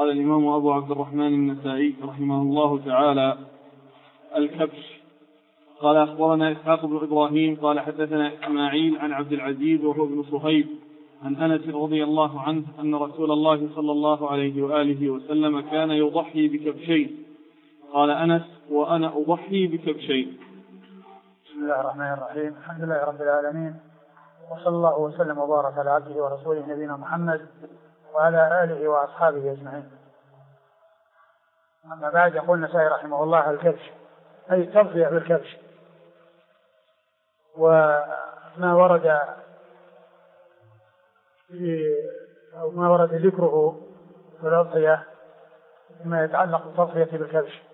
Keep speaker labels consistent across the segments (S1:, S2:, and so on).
S1: قال الإمام أبو عبد الرحمن النسائي رحمه الله تعالى: الكبش. قال أخبرنا إسحاق بن إبراهيم قال حدثنا إسماعيل عن عبد العزيز وهو ابن صهيب عن أنس رضي الله عنه أن رسول الله صلى الله عليه وآله وسلم كان يضحي بكبشين. قال أنس: وأنا أضحي بكبشين.
S2: بسم الله الرحمن الرحيم. الحمد لله رب العالمين، وصلى الله وسلم وبارك على عبده ورسوله نبينا محمد وعلى آله وأصحابه أجمعين. أما بعد، يقول النسائي رحمه الله: الكبش أي تضحية بالكبش. وما ورد أو ما ورد ذكره في الأضحية ما يتعلق بالتضحية بالكبش،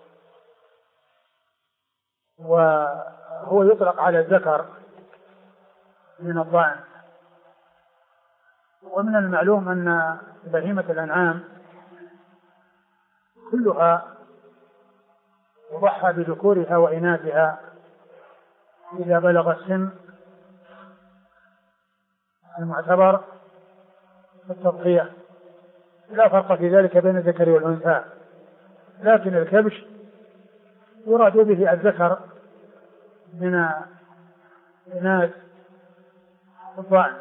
S2: وهو يطلق على الذكر من الضأن. ومن المعلوم أن بهيمة الأنعام كلها يضحى بذكورها وإناثها إذا بلغ السن المعتبر في التضحية، لا فرق في ذلك بين الذكر والأنثى، لكن الكبش يراد به الذكر من إناث الضأن.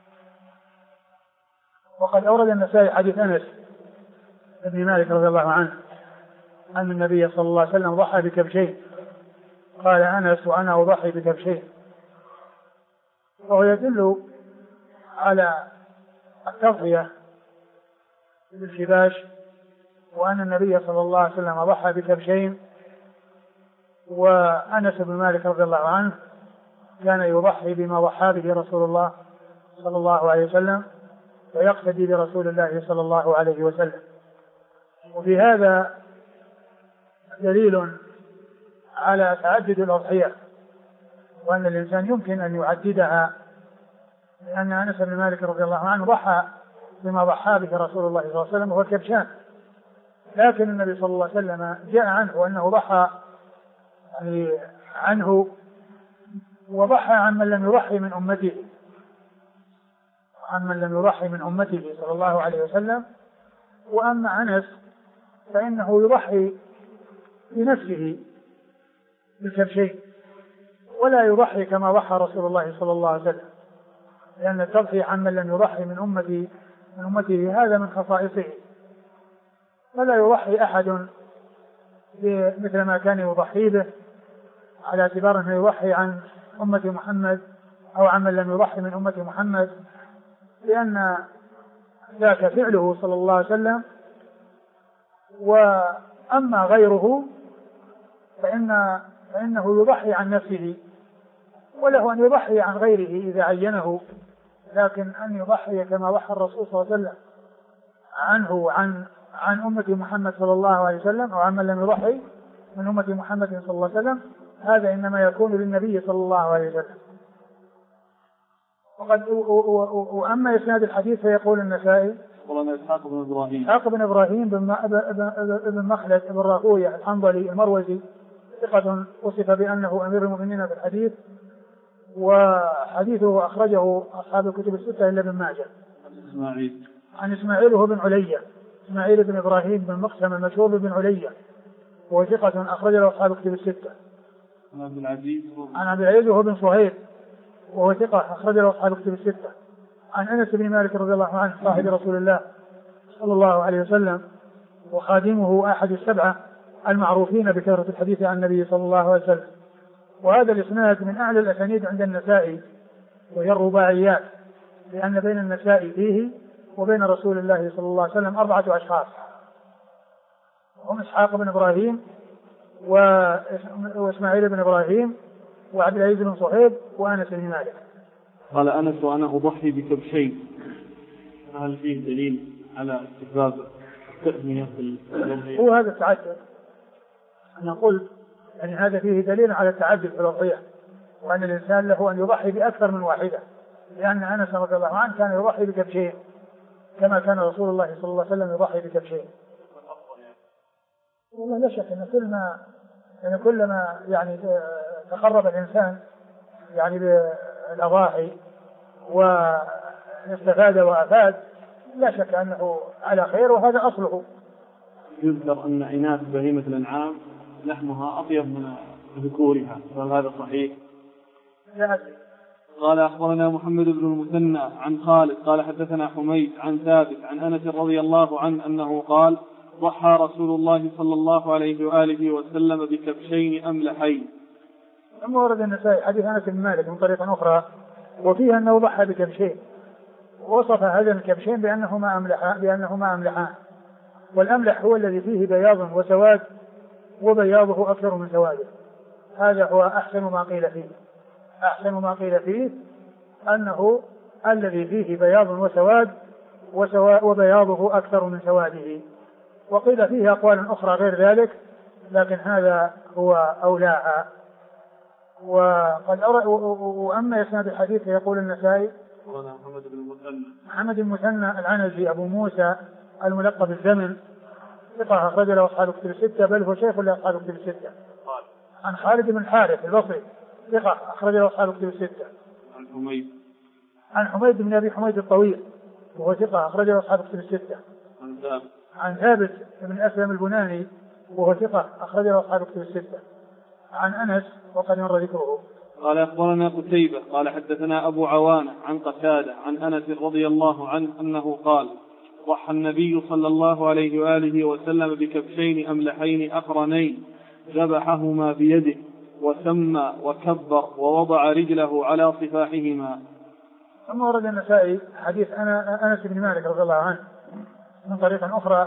S2: وقد أورد النسائي حديث أنس بن مالك رضي الله عنه أن النبي صلى الله عليه وسلم ضحى بكبشين. قال أنس: وأنا أضحي بكبشين. وهو يدل على التضحية بالكباش، وأن النبي صلى الله عليه وسلم ضحى بكبشين. وأنس بن مالك رضي الله عنه كان يضحي بما ضحى به رسول الله صلى الله عليه وسلم، ويقتدي برسول الله صلى الله عليه وسلم. وفي هذا دليل على تعدد الأضحية، وأن الإنسان يمكن أن يعددها، لأن أنس بن مالك رضي الله عنه ضحى بما ضحى به رسول الله صلى الله عليه وسلم وهو الكبشان، لكن النبي صلى الله عليه وسلم جاء عنه أنه ضحى عنه وضحى عن من لم يضحي من أمته، صلى الله عليه وسلم. وأما أنس فإنه يضحي بنفسه بالكبشين، ولا يضحي كما ضحى رسول الله صلى الله عليه وسلم، لأن التضحية عن من لم يضحي من أمته هذا من خصائصه، فلا يضحي أحد مثل ما كان يضحي به، على اعتبار أنه يضحي عن أمة محمد أو عن من لم يضحي من أمة محمد، لأن ذاك فعله صلى الله عليه وسلم. وأما غيره فإنه يضحي عن نفسه، وله أن يضحي عن غيره إذا عينه، لكن أن يضحي كما ضحى الرسول صلى الله عليه وسلم عنه عن أمة محمد صلى الله عليه وسلم، أو عن من لم يضحي من أمة محمد صلى الله عليه وسلم، هذا إنما يكون للنبي صلى الله عليه وسلم. وأما إسناد الحديث فيقول النسائي:
S1: قال إسحاق بن
S2: إبراهيم بن مخلد بن راهويه الحنظلي المروزي، ثقة وصف بأنه أمير المؤمنين في الحديث، وحديثه أخرجه أصحاب الكتب الستة إلا ابن ماجه. عن إسماعيل وهو بن علية، إسماعيل بن إبراهيم بن مقسم المشهور بن علية، وهو ثقة أخرج له أصحاب الكتب الستة. عن عبد العزيز وهو بن صهيب، وهو ثقة أخرج له أصحاب الكتب الستة. عن أنس بن مالك رضي الله عنه صاحب رسول الله صلى الله عليه وسلم، وخادمه أحد السبعة المعروفين بكثرة الحديث عن النبي صلى الله عليه وسلم. وهذا الإسناد من أعلى الأسانيد عند النسائي، وهي الرباعيات، لأن بين النسائي فيه وبين رسول الله صلى الله عليه وسلم 4 أشخاص، هم إسحاق بن إبراهيم وإسماعيل بن إبراهيم وعبد العزيز بن صهيب وأنس بن مالك.
S1: قال أنس: وأنا أضحي بكبشين. هل فيه دليل على استحباب التأمية في الأضحية؟
S2: هو هذا التعدد، نقول أن هذا فيه دليل على التعدد في الأضحية، وأن الإنسان له أن يضحي بأكثر من واحدة، لأن أنس رضي الله عنه كان يضحي بكبشين كما كان رسول الله صلى الله عليه وسلم يضحي بكبشين. والله لا شك أن كلما تقرب الإنسان بالأضاحي واستفاد وأفاد، لا شك أنه على خير، وهذا أصله،
S1: يذكر أن إناث بهيمة الأنعام لحمها أطيب من ذكورها، فهل هذا صحيح؟
S2: لا أدري.
S1: قال أخبرنا محمد بن المثنى عن خالد قال حدثنا حميد عن ثابت عن أنس رضي الله عنه أنه قال ضحى رسول الله صلى الله عليه وآله وسلم بكبشين أملحين.
S2: ثم ورد النسائي حديث أنس بن مالك من طريق أخرى وفيها أنه ضحى بكبشين، وصف هذين الكبشين بأنهما أملحان، والأملح هو الذي فيه بياض وسواد وبياضه أكثر من سواده. هذا هو أحسن ما قيل فيه أنه الذي فيه بياض وسواد وبياضه أكثر من سواده. وقيل فيه أقوال أخرى غير ذلك، لكن هذا هو أولاها. وأما إسناد الحديث يقول النسائي محمد بن المثنى العنزي أبو موسى الملقب بالزمن ثقة أخرج له أصحاب الكتب الستة، بل هو شيخ لأصحاب الكتب الستة. عن خالد بن الحارث البصري ثقة أخرج له أصحاب الكتب الستة. عن حميد بن أبي حميد الطويل وهو ثقة أخرج له أصحاب الكتب الستة. عن ثابت بن أسلم البناني وهو ثقة أخرج له أصحاب الكتب الستة. عن أنس وقد مر ذكره.
S1: قال أخبرنا قتيبة قال حدثنا أبو عوانة عن قتادة عن أنس رضي الله عنه أنه قال ضحى النبي صلى الله عليه وآله وسلم بكبشين أملحين أقرنين ذبحهما بيده وسمى وكبر ووضع رجله على صفاحهما.
S2: ثم ورد النسائي حديث أنس بن مالك رضي الله عنه من طريق أخرى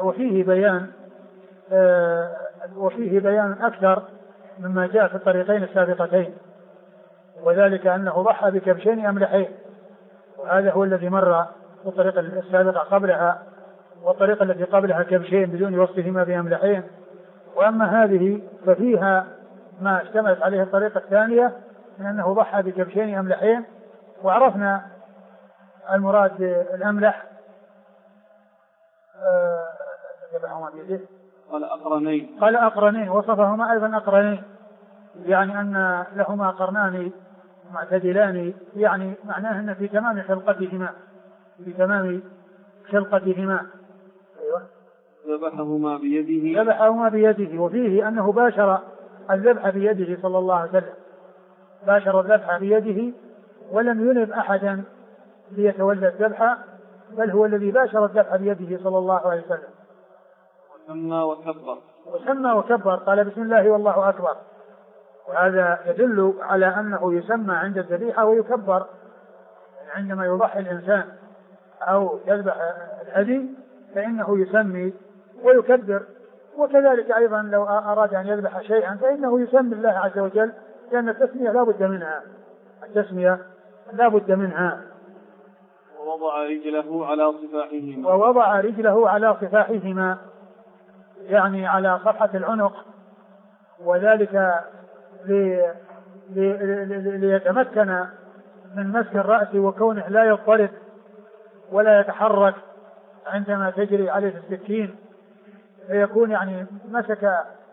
S2: وفيه بيان أكثر مما جاء في الطريقين السابقتين، وذلك أنه ضحى بكبشين أملحين، وهذا هو الذي مر في الطريقة السابقة قبلها، والطريقة التي قبلها كبشين بدون وصفهما بأملحين. وأما هذه ففيها ما اشتملت عليه الطريقة الثانية من أنه ضحى بكبشين أملحين، وعرفنا المراد بالأملح قال أقرنين وصفهما أيضا أقرنين، يعني أن لهما قرنان معتدلان، يعني معناه أن في تمام خلقتهما. أيوة. ذبحهما بيده، وفيه أنه باشر الذبح بيده صلى الله عليه وسلم، باشر الذبح بيده ولم ينب أحدا ليتولى الذبح، بل هو الذي باشر الذبح بيده صلى الله عليه وسلم. وسمى وكبر قال بسم الله والله أكبر، وهذا يدل على أنه يسمى عند الذبيحة ويكبر عندما يضحي الإنسان أو يذبح الهدي فإنه يسمي ويكبر. وكذلك أيضا لو أراد أن يذبح شيئا فإنه يسمي الله عز وجل، لأن التسمية لا بد منها.
S1: ووضع رجله على صفاحهما، يعني على صفحة العنق، وذلك ليتمكن من مسك الرأس وكونه لا يضطرب ولا يتحرك عندما تجري عليه السكين، فيكون يعني مسك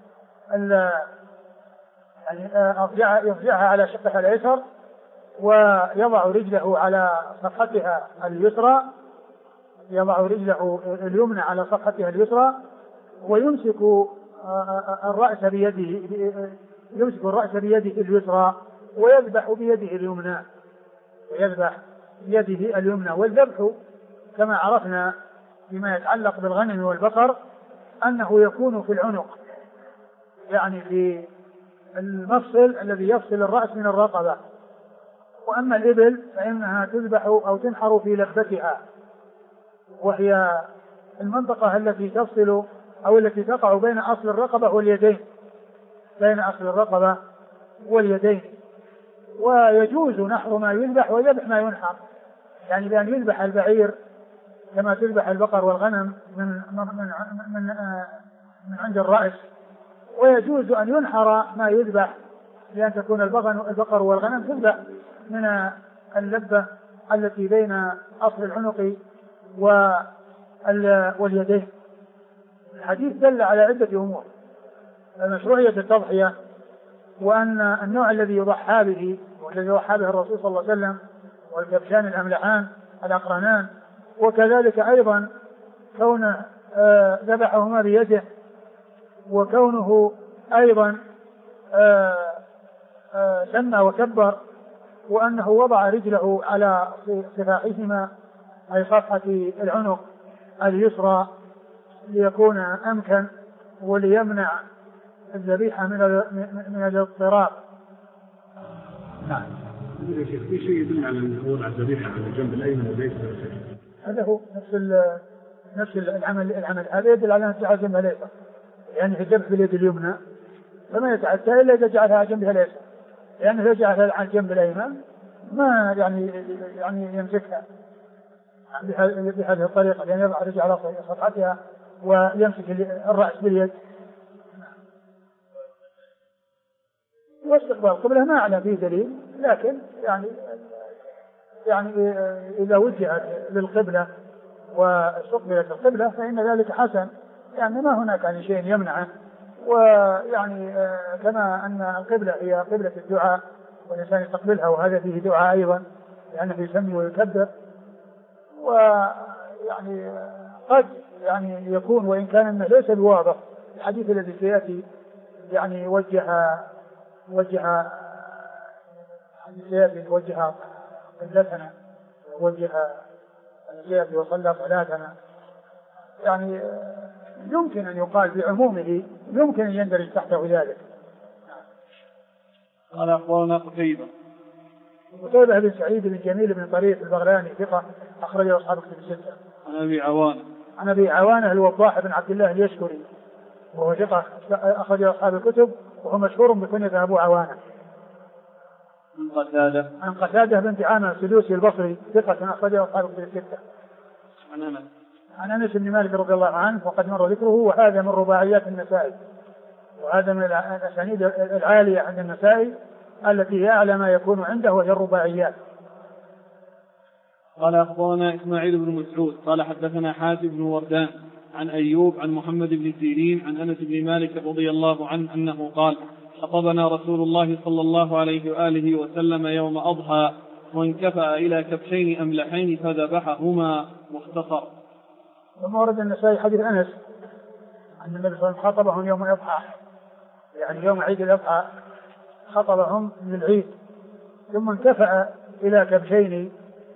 S1: يرجعها على شقها الأيسر ويضع رجله على صفحتها اليسرى، يضع رجله اليمنى على صفحتها اليسرى ويمسك الرأس بيده اليسرى ويذبح بيده اليمنى. والذبح كما عرفنا فيما يتعلق بالغنم والبقر أنه يكون في العنق، يعني في المفصل الذي يفصل الرأس من الرقبة. وأما الإبل فإنها تذبح أو تنحر في لبتها، وهي المنطقة التي تفصل أو التي تقع بين أصل الرقبة واليدين، ويجوز نحر ما يذبح وذبح ما ينحر، يعني بأن يذبح البعير كما تذبح البقر والغنم من عند الرأس، ويجوز أن ينحر ما يذبح لأن تكون البقر والغنم تذبح من اللبة التي بين أصل العنق واليدين. الحديث دل على عدة أمور: مشروعية التضحية، وأن النوع الذي يضحى به والذي يضحى به الرسول صلى الله عليه وسلم والكبشان الأملحان الأقرنان، وكذلك أيضا كونه ذبحهما بيده
S2: وكونه أيضا سمى وكبر، وأنه وضع رجله على صفاحهما أي صفحة العنق اليسرى ليكون أمكن وليمنع الذبيحة من الاضطراب.
S3: نعم. في شيء يدل على وضع الذبيحة على الجنب الأيمن والأيسر؟
S2: هذا هو نفس العمل هذا يدل على أن على الجنب الأيسر، يعني في الذبح باليد اليمنى فما يتعدى إلا إذا جعلها على جنبها الأيسر، لأنه إذا جعلها على الجنب الأيمن ما يعني يمسكها بهذه الطريقة، لأن يضع رجل على صفحتها ويمسك الرأس باليد. واستقبال القبلة ما أعلم فيه دليل، لكن يعني إذا وجهت للقبلة واستقبلت القبلة فإن ذلك حسن، يعني ما هناك يعني شيء يمنعه. ويعني كما أن القبلة هي قبلة الدعاء والإنسان يستقبلها، وهذا فيه دعاء أيضا لأنه يسمي ويكبر. ويعني قد يعني يكون وإن كان أنه ليس بواضح الحديث الذي سيأتي، يعني وجه قبلتنا ووجه الجهة وصلى صلاتنا، يعني يمكن أن يقال بعمومه، يمكن أن يندرج تحته ذلك.
S1: قال أخبرنا قتيبة
S2: بن سعيد بن جميل بن طريف البغلاني ثقة أخرجه أصحاب كتب الستة.
S1: عن أبي
S2: عوانة الوضاح بن عبد الله اليشكري وهو ثقة أخرجه أصحاب الكتب، وهو مشهور بكنية أبو عوانة. عن قتادة بن دعامة السدوسي البصري ثقة أخرجه أصحاب كتب الستة. عن أنس بن مالك رضي الله عنه وقد مر ذكره، وهذا من رباعيات النسائي، وهذا من الأسانيد العالية عند النسائي التي هي أعلى ما يكون عنده وهي الرباعيات.
S1: قال أخبرنا إسماعيل بن مسعود قال حدثنا حاتم بن وردان عن أيوب عن محمد بن سيرين عن أنس بن مالك رضي الله عنه أنه قال خطبنا رسول الله صلى الله عليه وآله وسلم يوم أضحى وانكفأ إلى كبشين أملحين فذبحهما. مختصر.
S2: ثم ورد النسائي حديث أنس أن النبي صلى الله عليه وسلم خطبهم يوم الأضحى، يعني يوم عيد الأضحى خطبهم للعيد، ثم انكفأ إلى كبشين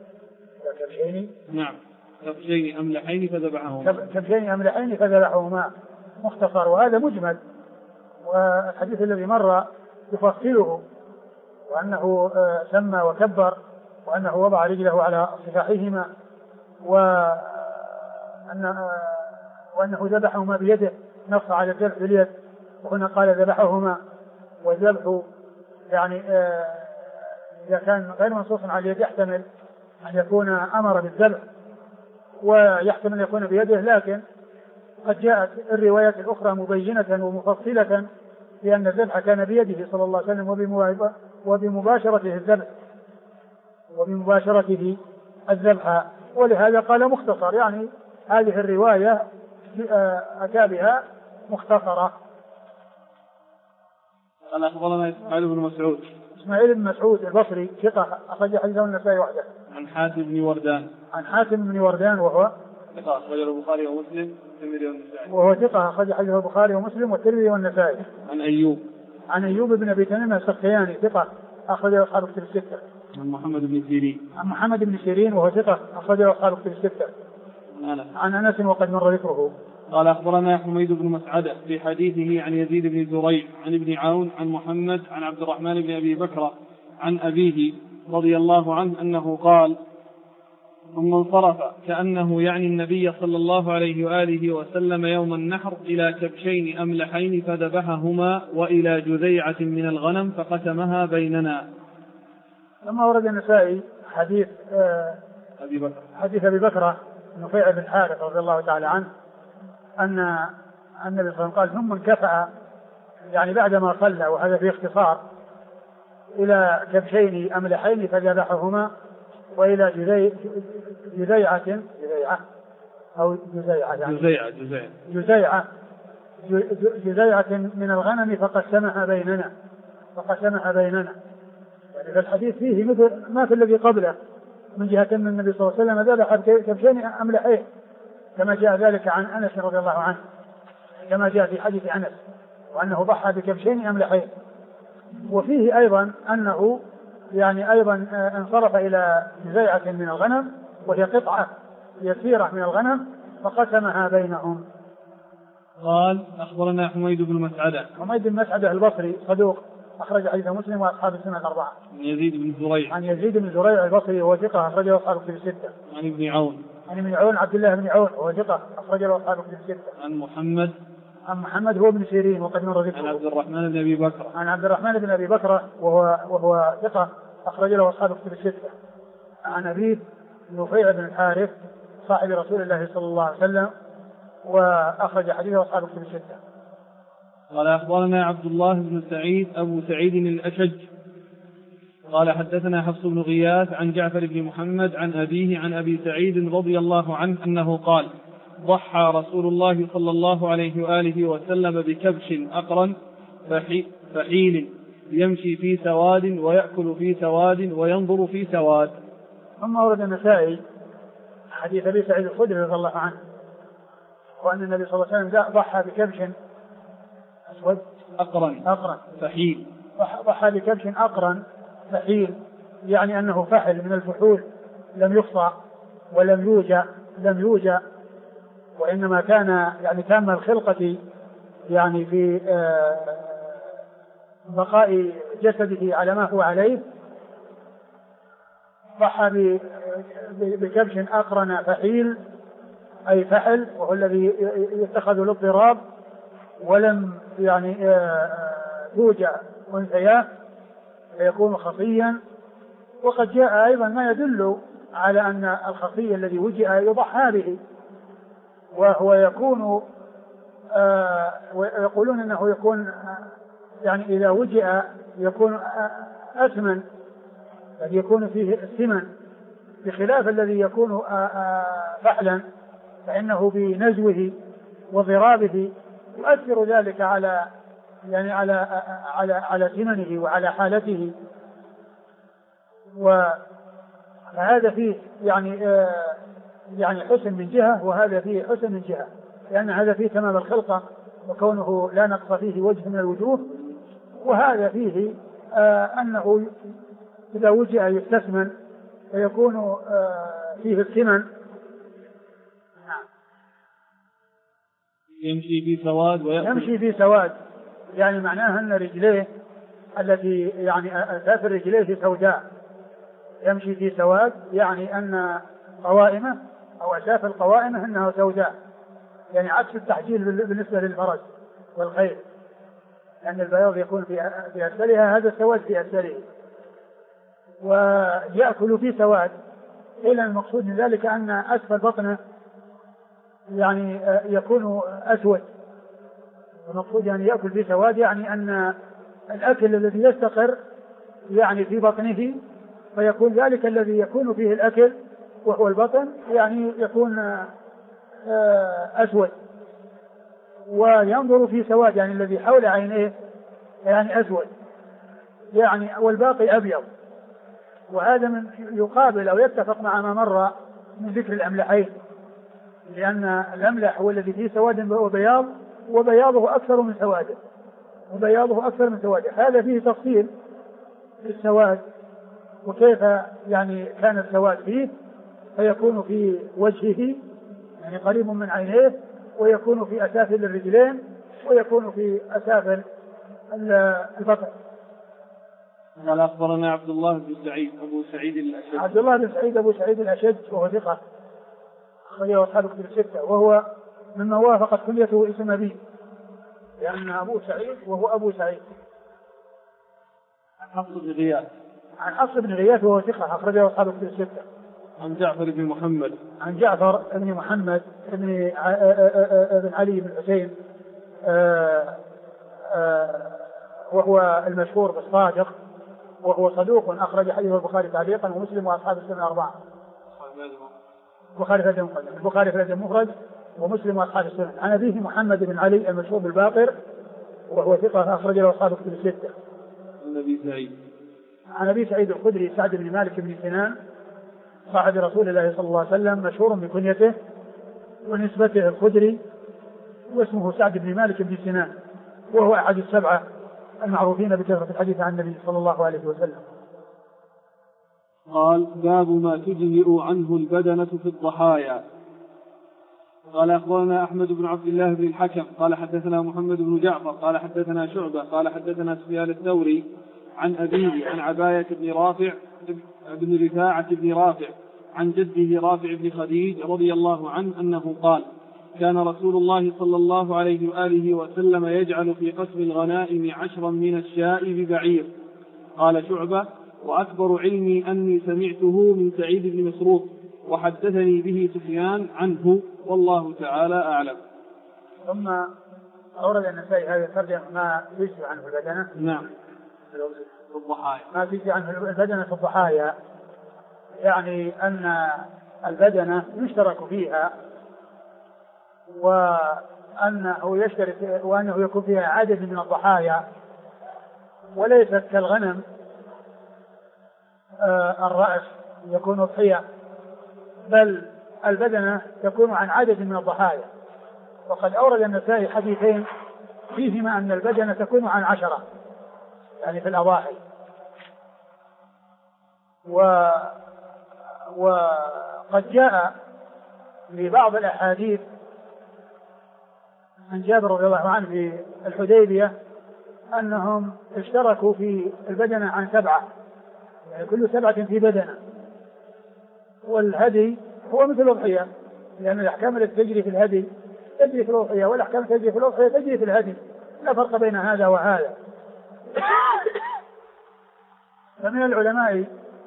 S1: نعم كبشين أملحين
S2: فذبحهما. مختصر، وهذا مجمل، والحديث الذي مر يفصله، وأنه سمى وكبر، وأنه وضع رجله على صفاحهما، وأنه ذبحهما بيده، نص على الذبح باليد، وهنا قال ذبحهما. والذبح يعني إذا كان غير منصوص على اليد يحتمل أن يكون أمر بالذبح ويحتمل أن يكون بيده، لكن قد جاءت الروايات الأخرى مبينة ومفصلة لأن الذبح كان بيده صلى الله عليه وسلم وبمباشرته الذبح، ولهذا قال مختصر، يعني هذه الرواية أتى بها مختصرة.
S1: قال أخبرنا إسماعيل بن مسعود
S2: البصري ثقة أخرج حديثه النسائي وحده.
S1: عن حاتم بن وردان
S2: وهو
S1: ثقة أخرجه البخاري ومسلم
S2: وهو ثقة أخرج حديثه البخاري ومسلم والترمذي والنسائي. عن أيوب بن أبي تميم السختياني ثقة أخرجه أصحاب كتب الستة.
S1: عن محمد بن سيرين
S2: وهو ثقة أخرجه أصحاب كتب الستة. عن أنس وقد مر ذكره.
S1: قال أخبرنا حميد بن مسعدة في حديثه عن يزيد بن زريع عن ابن عون عن محمد عن عبد الرحمن بن أبي بكر عن أبيه رضي الله عنه أنه قال ثم انصرف كأنه يعني النبي صلى الله عليه وآله وسلم يوم النحر إلى كبشين أملحين فذبحهما وإلى جذيعة من الغنم فقسمها بيننا.
S2: لما ورد النسائي حديث أبي بكر نفيع بن الحارث رضي الله تعالى عنه أن النبي صلى الله عليه وسلم قال ثم انكفأ، يعني بعدما صلى، وهذا في اختصار، إلى كبشين أملحين فذبحهما وإلى جذيعة من الغنم فقسمها بيننا. يعني في الحديث فيه مثل ما في الذي قبله من جهة أن النبي صلى الله عليه وسلم ذبح كبشين أملحين كما جاء ذلك عن أنس رضي الله عنه، كما جاء في حديث أنس، وأنه ضحى بكبشين أملحين. وفيه أيضا أنه يعني أيضا انصرف إلى جزيعة من الغنم وهي قطعة يسيرة من الغنم فقسمها بينهم.
S1: قال أخبرنا حميد بن مسعدة.
S2: حميد بن مسعدة البصري صدوق أخرج حديث مسلم وأصحاب السنة الأربعة.
S1: عن يزيد بن زريع.
S2: عن يزيد بن زريع البصري وهو ثقة أخرجه أصحاب الكتب الستة.
S1: عن ابن عون.
S2: عن ابن عون عبد الله بن عون وهو ثقة أخرجه أصحاب الكتب الستة.
S1: عن محمد.
S2: عن محمد هو ابن سيرين وقد مر ذكره.
S1: عن عبد الرحمن بن أبي بكر.
S2: عن عبد الرحمن بن أبي بكر وهو ثقة أخرج له أصحاب الكتب الستة. عن أبيه نفيع بن الحارث صاحب رسول الله صلى الله عليه وسلم وأخرج حديثه أصحاب الكتب الستة.
S1: قال أخبرنا عبد الله بن سعيد أبو سعيد الأشج قال حدثنا حفص بن غياث عن جعفر بن محمد عن أبيه عن أبي سعيد رضي الله عنه أنه قال ضحى رسول الله صلى الله عليه وآله وسلم بكبش أقرن فحيل يمشي في سواد ويأكل في سواد وينظر في سواد.
S2: ثم ورد النسائي حديث أبي سعيد الخدري رضي الله عنه وأن النبي صلى الله عليه وسلم ضحى بكبش أسود أقرن
S1: فحيل.
S2: ضحى بكبش أقرن فحيل يعني أنه فحل من الفحول لم يقطع ولم يوجع وإنما كان يعني تام الخلقة يعني في بقاء جسده على ما هو عليه. ضحى بكبش أقرن فحيل أي فحل وهو الذي يتخذ الاضطراب ولم يعني يوجع أنثياه فيكون خفيا. وقد جاء أيضا ما يدل على أن الخفي الذي وجع يضحى به وهو يكون ويقولون أنه يكون يعني إذا وجع يكون أثمن الذي يكون فيه الثمن بخلاف الذي يكون فحلا فإنه بنزوه وضرابه يؤثر ذلك على يعني على ثمنه وعلى حالته. وهذا فيه يعني حسن من جهة وهذا فيه حسن من جهة لأن هذا فيه تمام الخلقة وكونه لا نقص فيه وجه من الوجوه وهذا فيه أنه إذا وجع يستثمن فيكون فيه الثمن. يمشي في سواد يعني معناها أن رجليه التي يعني أساف رجليه سوداء يمشي في سواد يعني أن قوائمه أو أساف القوائمه أنها سوداء يعني عكس التحجيل بالنسبة للفرج والخيل لأن البياض يكون في أسفلها هذا السواد في أسفله. ويأكل في سواد إلى المقصود من ذلك أن أسفل بطنه يعني يكون أسود المقصود يعني يأكل في سواد يعني أن الأكل الذي يستقر يعني في بطنه فيكون ذلك الذي يكون فيه الأكل وهو البطن يعني يكون أسود. وينظر في سواد يعني الذي حول عينيه يعني أسود يعني والباقي أبيض. وهذا من يقابل أو يتفق مع ما مر من ذكر الأملحين لأن الأملح هو الذي فيه سواد وبياض وبياضه أكثر من سواده هذا فيه تفصيل في السواد وكيف يعني كان السواد فيه فيكون في وجهه يعني قريب من عينيه ويكون في أسافل الرجلين ويكون في أسافل البطن.
S1: قال أخبرنا عبد الله بن سعيد أبو سعيد الأشج.
S2: عبد الله بن سعيد أبو سعيد الأشج وهو ثقة أخرجه أصحاب الكتب الستة وهو مما وافقت كنيته اسم أبيه لأن أبو سعيد وهو أبو سعيد.
S1: عن حفص بن غياث.
S2: عن حفص بن غياث وهو ثقة أخرجه أصحاب الكتب الستة.
S1: عن جعفر بن محمد.
S2: عن جعفر بن محمد بن علي بن حسين وهو المشهور بالصادق وهو صدوق أخرج حديث البخاري تعليقا ومسلم وأصحاب السنة الأربعة. البخاري في الأدب المفرد ومسلم وأصحاب السنة. عن أبيه محمد بن علي المشهور بالباقر وهو ثقة أخرج له أصحاب الكتب الستة. عن أبي سعيد الخدري سعد بن مالك بن سنان صاحب رسول الله صلى الله عليه وسلم مشهور بكنيته ونسبته الخدري واسمه سعد بن مالك بن سنان، وهو أحد السبعة المعروفين بكثرة الحديث عن النبي صلى الله عليه وسلم.
S1: قال: باب ما تجزئ عنه البدنة في الضحايا. قال: أخبرنا أحمد بن عبد الله بن الحكم قال حدثنا محمد بن جعفر قال حدثنا شعبة قال حدثنا سفيان الثوري عن أبيه عن عباية بن رافع بن رفاعة بن رافع عن جده رافع بن خديج رضي الله عنه أنه قال: كان رسول الله صلى الله عليه وآله وسلم يجعل في قسم الغنائم 10 من الشاء ببعير. قال شعبة: وأكبر علمي أني سمعته من سعيد بن مسروق وحدثني به سفيان عنه والله تعالى أعلم.
S2: ثم أورد النسائي هذا الترجمة ما يجزي عنه البدنة.
S1: نعم، في الضحايا.
S2: ما يجزي عنه البدنة في الضحايا، يعني أن البدنة يشترك فيها، وأنه يشترك وأنه يكون فيها عدد من الضحايا، وليست كالغنم الرأس يكون أضحية، بل البدنة تكون عن عدد من الضحايا. وقد أورد النسائي حديثين فيهما أن البدنة تكون عن 10 يعني في الأضاحي. وقد جاء لبعض الأحاديث عن جابر رضي الله عنه في الحديبية أنهم اشتركوا في البدنة عن 7، يعني كل 7 في بدنة. والهدي هو مثل الأضحية، لأن الأحكام التي تجري في الهدي تجري في الأضحية، والأحكام التي تجري في الأضحية تجري في الهدي، لا فرق بين هذا وهذا. فمن العلماء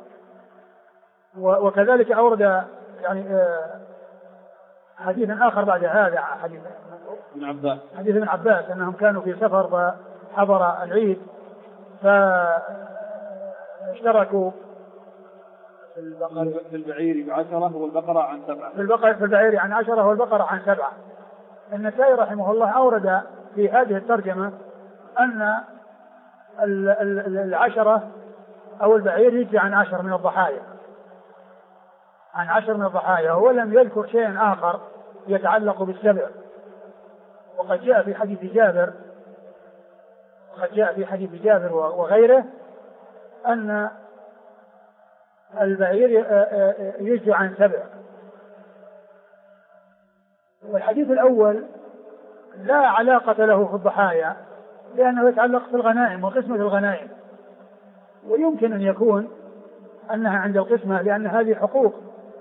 S2: وكذلك أورد يعني حديث آخر بعد هذا، حديث ابن عباس أنهم كانوا في سفر فحضر العيد فاشتركوا
S1: في البعير ب10 والبقرة عن 7.
S2: في البعير عن 10 والبقرة عن 7. النسائي رحمه الله أورد في هذه الترجمة أن 10 أو البعير يجي عن 10 من الضحايا، عن 10 من الضحايا، ولم يذكر شيئا آخر يتعلق بالسبع. وقد جاء في حديث جابر وغيره أن البعير يجي عن 7. والحديث الأول لا علاقة له في الضحايا، لأنه يتعلق في الغنائم وقسمة الغنائم، ويمكن أن يكون أنها عند القسمة، لأن هذه حقوق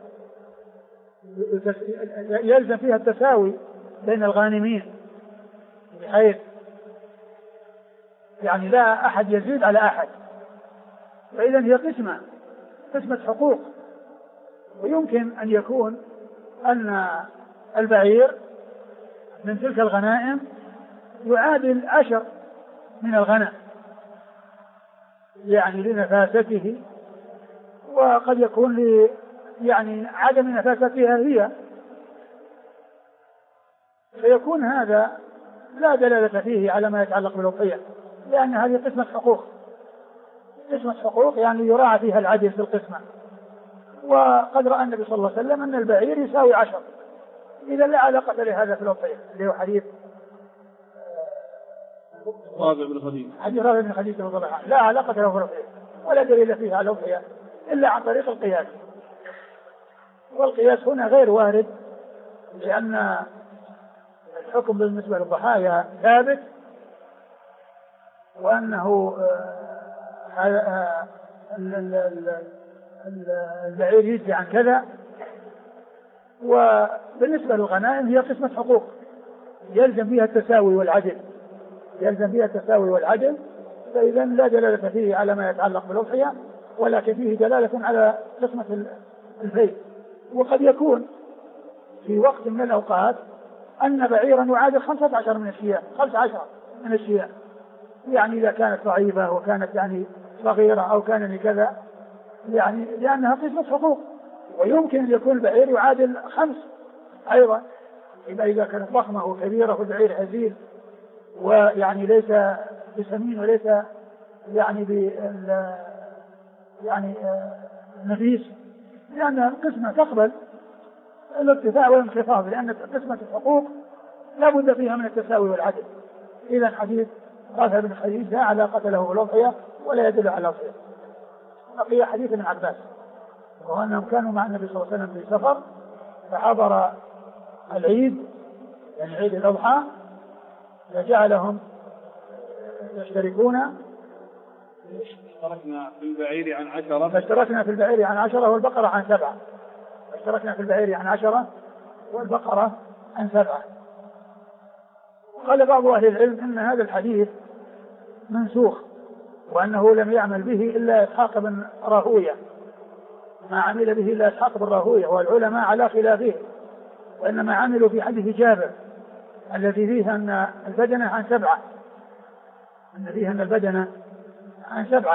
S2: يلزم فيها التساوي بين الغانمين، بحيث يعني لا أحد يزيد على أحد، فإذا هي قسمة حقوق. ويمكن أن يكون أن البعير من تلك الغنائم يعادل 10 من الغنم، يعني لنفاسته، وقد يكون يعني عدم نفاستها هي، فيكون هذا لا دلالة فيه على ما يتعلق بالأضحية، لأن هذه قسمة حقوق يعني يراعى فيها العدل في القسمة. وقد رأى النبي صلى الله عليه وسلم أن البعير يساوي 10، إذا لا علاقة لهذا في الأضحية، اللي هو حديث
S1: رافع بن خديج
S2: رضي الله عنه، لا علاقة له في الأضحية، ولا دليل فيها على الأضحية إلا عن طريق القياس. والقياس هنا غير وارد، لأن الحكم بالنسبة للضحايا ثابت، وأنه البعير يجزي عن كذا. وبالنسبة للغنائم هي قسمة حقوق يلزم فيها التساوي والعدل، فإذا لا دلالة فيه على ما يتعلق بالأضحية، ولكن فيه دلالة على قسمة الفيء. وقد يكون في وقت من الأوقات أن بعيرا يعادل 15 من الشياء، يعني إذا كانت ضعيفة وكانت يعني صغيرة أو كان كذا، يعني لأنها قسمة حقوق. ويمكن أن يكون البعير يعادل 5 أيضا، إذا كانت ضخمة وكبيرة والبعير هزيل، ويعني ليس بسمين وليس يعني نفيس، لأن القسمة تقبل الارتفاع والانخفاض، لأن قسمة الحقوق لا بد فيها من التساوي والعدل. إذا حديث رافع بن خديج لا علاقة له بالأضحية ولا يدل على الأضحية. بقي حديث ابن عباس وهو أنهم كانوا مع النبي صلى الله عليه وسلم في سفر فحضر العيد يعني عيد الأضحى فجعلهم يشتركون.
S1: اشتركنا في البعير عن 10
S2: فاشتركنا في البعير عن 10 والبقرة عن 7. اشتركنا في البعير عن 10 والبقرة عن 7. وقال بعض أهل العلم أن هذا الحديث منسوخ وأنه لم يعمل به إلا إسحاق بن راهوية، ما عمل به إلا إسحاق بن راهوية والعلماء على خلافه، وإنما عملوا في حديث جابر الذي فيه أن البدنة عن 7، أن فيه أن البدنة عن 7،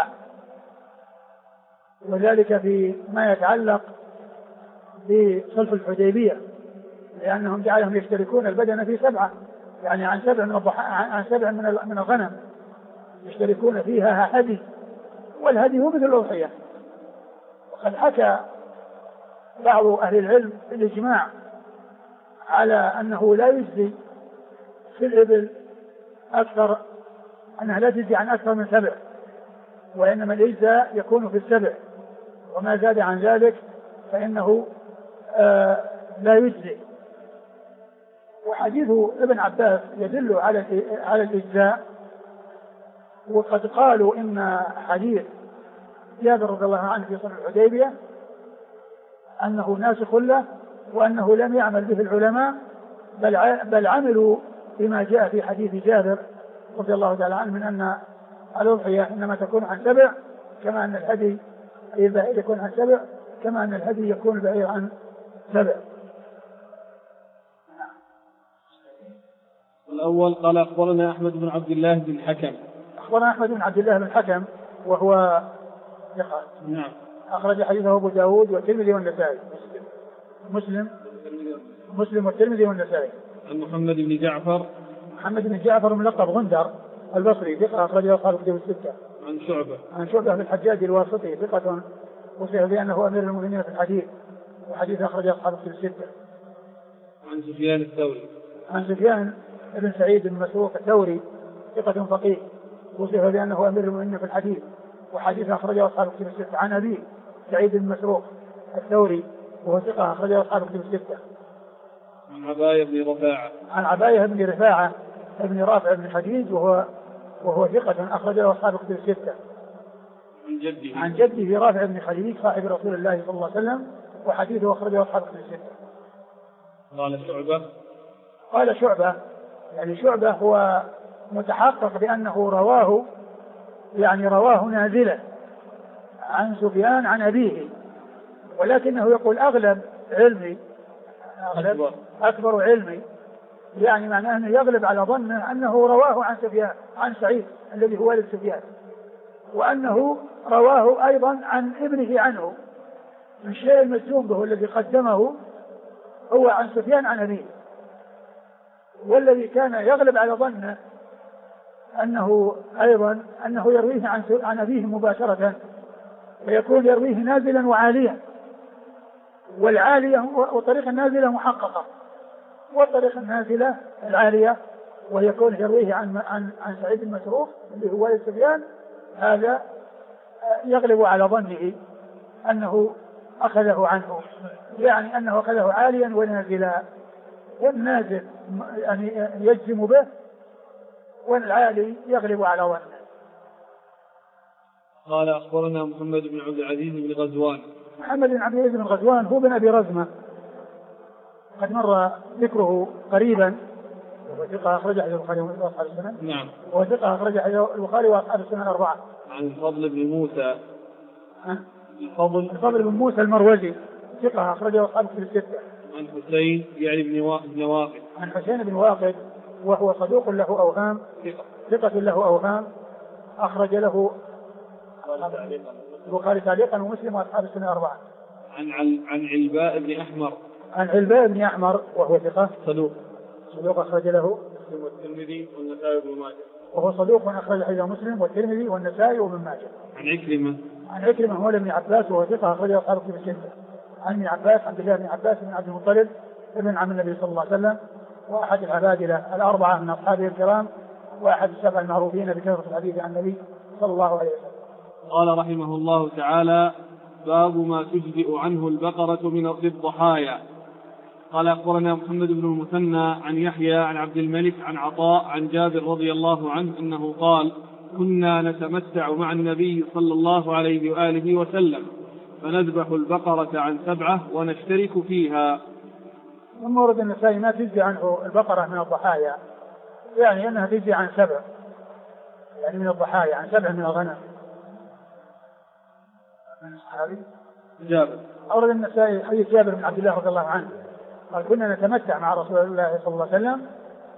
S2: وذلك في ما يتعلق بصلح الحديبية لأنهم جعلهم يشتركون البدنة في 7، يعني عن 7 من الغنم يشتركون فيها هدي، والهدي هو مثل الأضحية. وقد حكى بعض أهل العلم الإجماع على أنه لا يجزي في الإبل أكثر، أنها لا تجزي عن أكثر من 7، وإنما الإجزاء يكون في 7 وما زاد عن ذلك فإنه لا يجزي. وحديث ابن عباس يدل على الإجزاء، وقد قالوا إن حديث جابر رضي الله عنه في صلح الحديبية أنه ناسخ له وأنه لم يعمل به العلماء، بل عملوا بما جاء في حديث جابر رضي الله تعالى عنه من أن الأضحية إنما تكون عن 7 كما أن الهدي البعير يكون عن 7 كما أن الهدي يكون البعير عن 7.
S1: الأول قال أخبرنا أحمد بن عبد الله بن الحكم.
S2: أخبرنا أحمد بن عبد الله بن الحكم وهو ثقة.
S1: نعم.
S2: أخرج حديثه أبو داود والترمذي والنسائي. مسلم والترمذي والنسائي.
S1: عن محمد بن جعفر.
S2: محمد بن جعفر ملقب غندر البصري ثقة أخرجه أصحاب الكتب الستة.
S1: عن
S2: شعبة بن الحجاج الواسطي ثقة وصف بأنه أمير المؤمنين في الحديث، وحديث أخرجه أصحاب الكتب الستة.
S1: عن سفيان الثوري.
S2: عن سفيان بن سعيد بن مسروق الثوري ثقة فقيه وصف بأنه أمير المؤمنين في الحديث، وحديث أخرجه أصحاب الكتب الستة. عن أبي سعيد بن مسروق الثوري وهو ثقة أخرجه أصحاب الكتب الستة.
S1: عن عباية بن رفاعة.
S2: عن عباية بن رفاعة ابن رافع بن خديج وهو ثقة أخرجه أصحاب الكتب الستة. عن جده رافع بن خديج صاحب رسول الله صلى الله عليه وسلم، وحديثه أخرجه أصحاب الكتب الستة. قال شعبة يعني شعبة هو متحقق بأنه رواه نازلة عن سفيان عن أبيه، ولكنه يقول أكبر علمي، يعني معناه أنه يغلب على ظنه أنه رواه عن سفيان عن سعيد الذي هو والد سفيان، وأنه رواه أيضا عن ابنه عنه. الشيء المجزوم به الذي قدمه هو عن سفيان عن أبيه، والذي كان يغلب على ظنه أنه يرويه عن أبيه مباشرة، ويكون يرويه نازلا وعاليا، والعالية وطريق النازلة محققة، والطريق النازلة العالية ويكون يرويه عن سعيد المسروق اللي هو والد سفيان، هذا يغلب على ظنه أنه أخذه عنه، يعني أنه أخذه عاليا ونازلا، والنازل يعني يجزم به والعالي يغلب على ظنه.
S1: قال أخبرنا محمد بن عبد العزيز بن غزوان.
S2: محمد بن عبد العزيز بن غزوان هو بن أبي رزمة، قد مر ذكره قريبا، وثقة أخرج حديث البخاري وأصحاب السنن.
S1: نعم.
S2: وثقة أخرج حديث البخاري وأصحاب السنن 4.
S1: عن الفضل بن موسى.
S2: الفضل بن موسى المروزي ثقة أخرجه أصحاب الكتب الستة.
S1: عن حسين يعني بن واقد.
S2: عن حسين بن واقد وهو صدوق له أوهام، ثقة له أوهام، أخرج له البخاري تعليقا ومسلم وأصحاب السنة 4.
S1: عن علباء بن أحمر.
S2: عن علباء بن أحمر وهو ثقة
S1: صدوق
S2: أخرج له
S1: مسلم والترمذي والنسائي وابن ماجه.
S2: وهو صدوق أخرج حديثه مسلم والترمذي والنسائي وابن ماجه.
S1: عن عكرمة
S2: هو ابن عباس وهو ثقة أخرجه أصحاب الكتب الستة. عن ابن عباس عبد الله بن عباس بن عبد المطلب ابن عم النبي صلى الله عليه وسلم وأحد العبادلة الأربعة من أصحابه الكرام، وأحد السبع المعروفين بكثرة الحديث عن النبي صلى الله عليه وسلم.
S1: قال رحمه الله تعالى: باب ما تجزئ عنه البقرة من الضحايا. قال أخبرنا محمد بن المثنى عن يحيى عن عبد الملك عن عطاء عن جابر رضي الله عنه أنه قال: كنا نتمتع مع النبي صلى الله عليه وآله وسلم فنذبح البقرة عن 7 ونشترك فيها.
S2: ثم ورد النسائي ما تجزي عنه البقرة من الضحايا، يعني أنها تجزي عن 7، يعني من الضحايا عن 7 من الغنم.
S1: جابر
S2: أورد النسائي حديث جابر بن عبد الله رضي الله عنه قال: كنا نتمتع مع رسول الله صلى الله عليه وسلم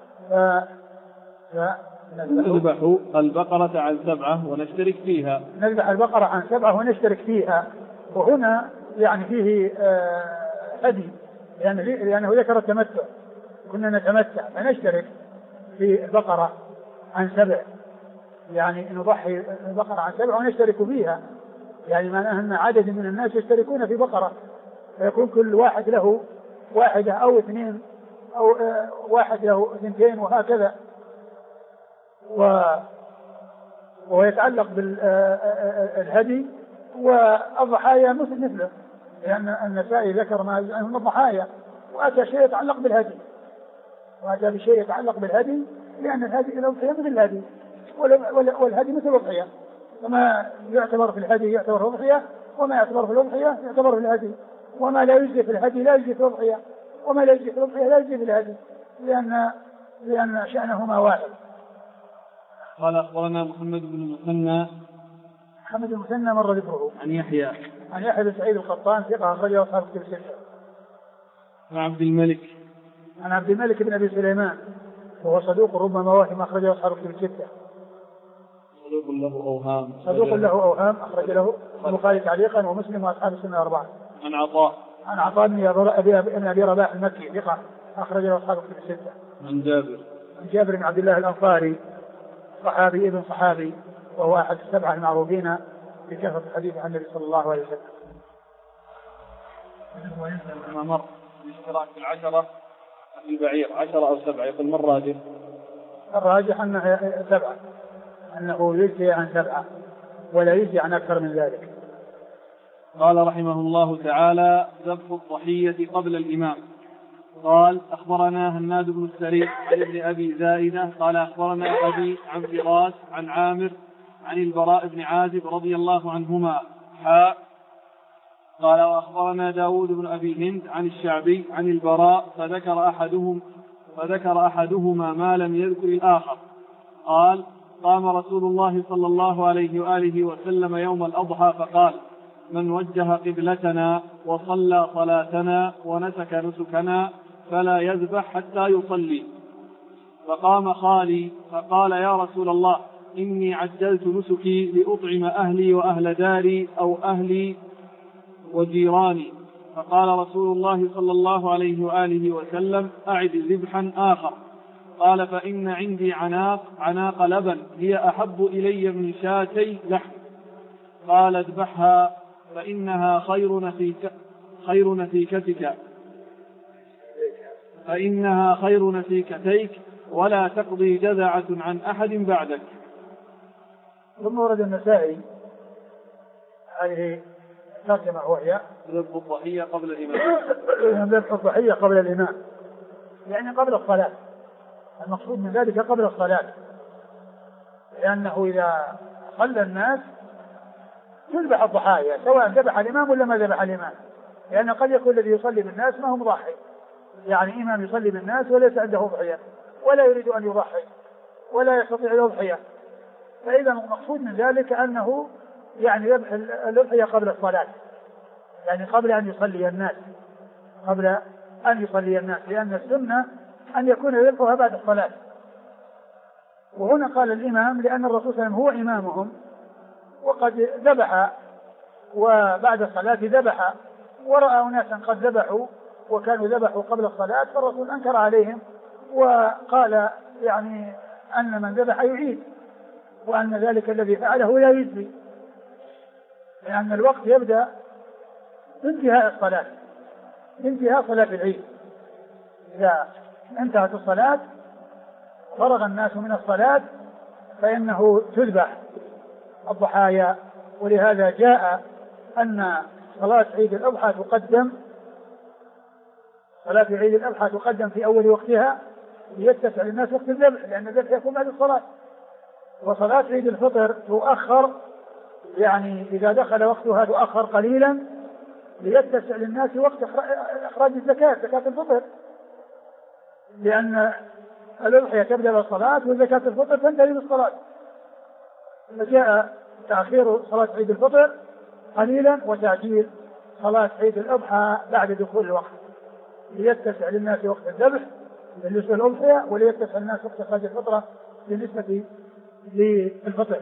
S1: نذبح البقرة عن 7 ونشترك فيها.
S2: نذبح البقرة عن 7 ونشترك فيها. وهنا يعني فيه هدي، لأنه ذكر التمتع. كنا نتمتع فنشترك في البقرة عن 7، يعني نضحي البقرة عن 7 ونشترك فيها، يعني معناه أن عدد من الناس يشتركون في بقرة، فيكون كل واحد له 1 أو 2 أو 1 له 2 وهكذا. ويتعلق بالهدي والضحايا مثله، لأن النسائي ذكر ما من الضحايا وأتى شيء يتعلق بالهدي، وأتى بشيء يتعلق بالهدي، لأن الهدي الأضحية مثل الهدي والهدي مثل الأضحية، فما يعتبر في الهدي يعتبر في الأضحية، وما يعتبر في الأضحية يعتبر في الهدي، وما لا يجزي في الهدي لا يجزي في الأضحية، وما لا يجزي في الأضحية لا يجزي في الهدي، لأن شأنهما واحد.
S1: قال أخبرنا محمد بن المثنى.
S2: محمد بن المثنى مر ذكره.
S1: عن يحيى
S2: بن سعيد القطان ثقة أخرجه أصحاب الكتب الستة.
S1: عن عبد الملك.
S2: عن عبد الملك بن أبي سليمان وهو صدوق ربما واهم أخرجه أصحاب الكتب الستة. صدوق له أوهام أخرج له البخاري تعليقا ومسلم وأصحاب السنة 4. عن عطاء بن أبي رباح المكي ثقة أخرج له أصحاب الكتب الستة.
S1: عن
S2: جابر بن عبد الله الأنصاري صحابي ابن صحابي، وهو أحد السبعة المعروفين بكثرة الحديث عن النبي صلى الله عليه وسلم.
S1: ما مر الاشتراك في 10 في البعير 10 أو 7، يقول من راجح؟
S2: الراجح أنها 7، أنه يجزي عن 7 ولا يجزي عن أكثر من ذلك.
S1: قال رحمه الله تعالى: ذبح الضحية قبل الإمام. قال أخبرنا هناد بن السري عن ابن أبي زائدة قال أخبرنا أبي عن فراس عن عامر عن البراء بن عازب رضي الله عنهما قال وأخبرنا داود بن أبي هند عن الشعبي عن البراء فذكر أحدهما ما لم يذكر الآخر. قال: قام رسول الله صلى الله عليه وآله وسلم يوم الأضحى فقال: من وجه قبلتنا وصلى صلاتنا ونسك نسكنا فلا يذبح حتى يصلي. فقام خالي فقال: يا رسول الله، إني عجلت نسكي لأطعم أهلي وأهل داري أو أهلي وجيراني. فقال رسول الله صلى الله عليه وآله وسلم: أعد ذبحا آخر. قال: فإن عندي عناق لبن هي أحب إلي من شاتي لحم. قال: اذبحها فإنها خير نسيكتيك ولا تقضي جذعة عن أحد بعدك.
S2: ثم ورد النسائي هذه ترجمة وهي
S1: ذبح الضحية قبل الإمام.
S2: ذبح الضحية قبل الإمام يعني قبل الصلاة، المقصود من ذلك قبل الصلاة، لأنه إذا صلى الناس تذبح الضحايا سواء ذبح الإمام ولا ما ذبح الإمام، لأن قد يكون الذي يصلي بالناس ما هو مضحي، يعني إمام يصلي بالناس وليس عنده أضحية ولا يريد أن يضحي ولا يستطيع الأضحية، فإذا المقصود من ذلك أنه يعني ذبح الأضحية قبل الصلاة، يعني قبل أن يصلي الناس، لأن السنة أن يكون ذبحها بعد الصلاة. وهنا قال الإمام لأن الرسول صلى الله عليه وسلم هو إمامهم وقد ذبح، وبعد الصلاة ذبح، ورأى ناسا قد ذبحوا وكانوا ذبحوا قبل الصلاة، فالرسول أنكر عليهم وقال يعني أن من ذبح يعيد، وأن ذلك الذي فعله لا يجزي، لأن الوقت يبدأ بانتهاء الصلاة، بانتهاء صلاة العيد. إذا انتهت الصلاة فرغ الناس من الصلاة فإنه تذبح الضحايا. ولهذا جاء أن صلاة عيد الأضحى تقدم في أول وقتها ليتسع للناس وقت الذبح، لأن الذبح يكون بعد الصلاة. وصلاة عيد الفطر تؤخر، يعني إذا دخل وقتها تؤخر قليلا ليتسع للناس وقت إخراج الزكاة، زكاة الفطر، لأن الأضحية تبدأ بالصلاة وزكاة الفطر تنتهي بالصلاة. فجاء تأخير صلاة عيد الفطر قليلا وتعجيل صلاة عيد الأضحى بعد دخول الوقت ليتسع للناس وقت الذبح بالنسبة للأضحية، وليتسع للناس وقت إخراج الفطرة بالنسبة للفطر.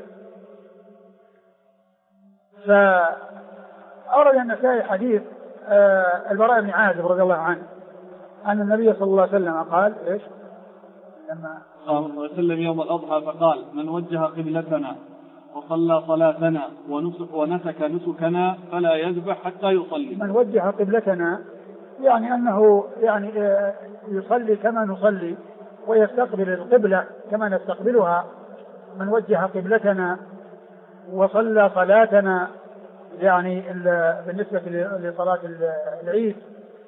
S2: فأورد النسائي حديث البراء بن عازب رضي الله عنه أن النبي صلى الله عليه وسلم قال إيش لما
S1: وسلم يوم الأضحى فقال: من وجه قبلتنا وصلى صلاتنا ونسك نسكنا فلا يذبح حتى يصلي.
S2: من وجه قبلتنا يعني أنه يعني يصلي كما نصلي ويستقبل القبلة كما نستقبلها. من وجه قبلتنا وصلى صلاتنا يعني بالنسبة لصلاة العيد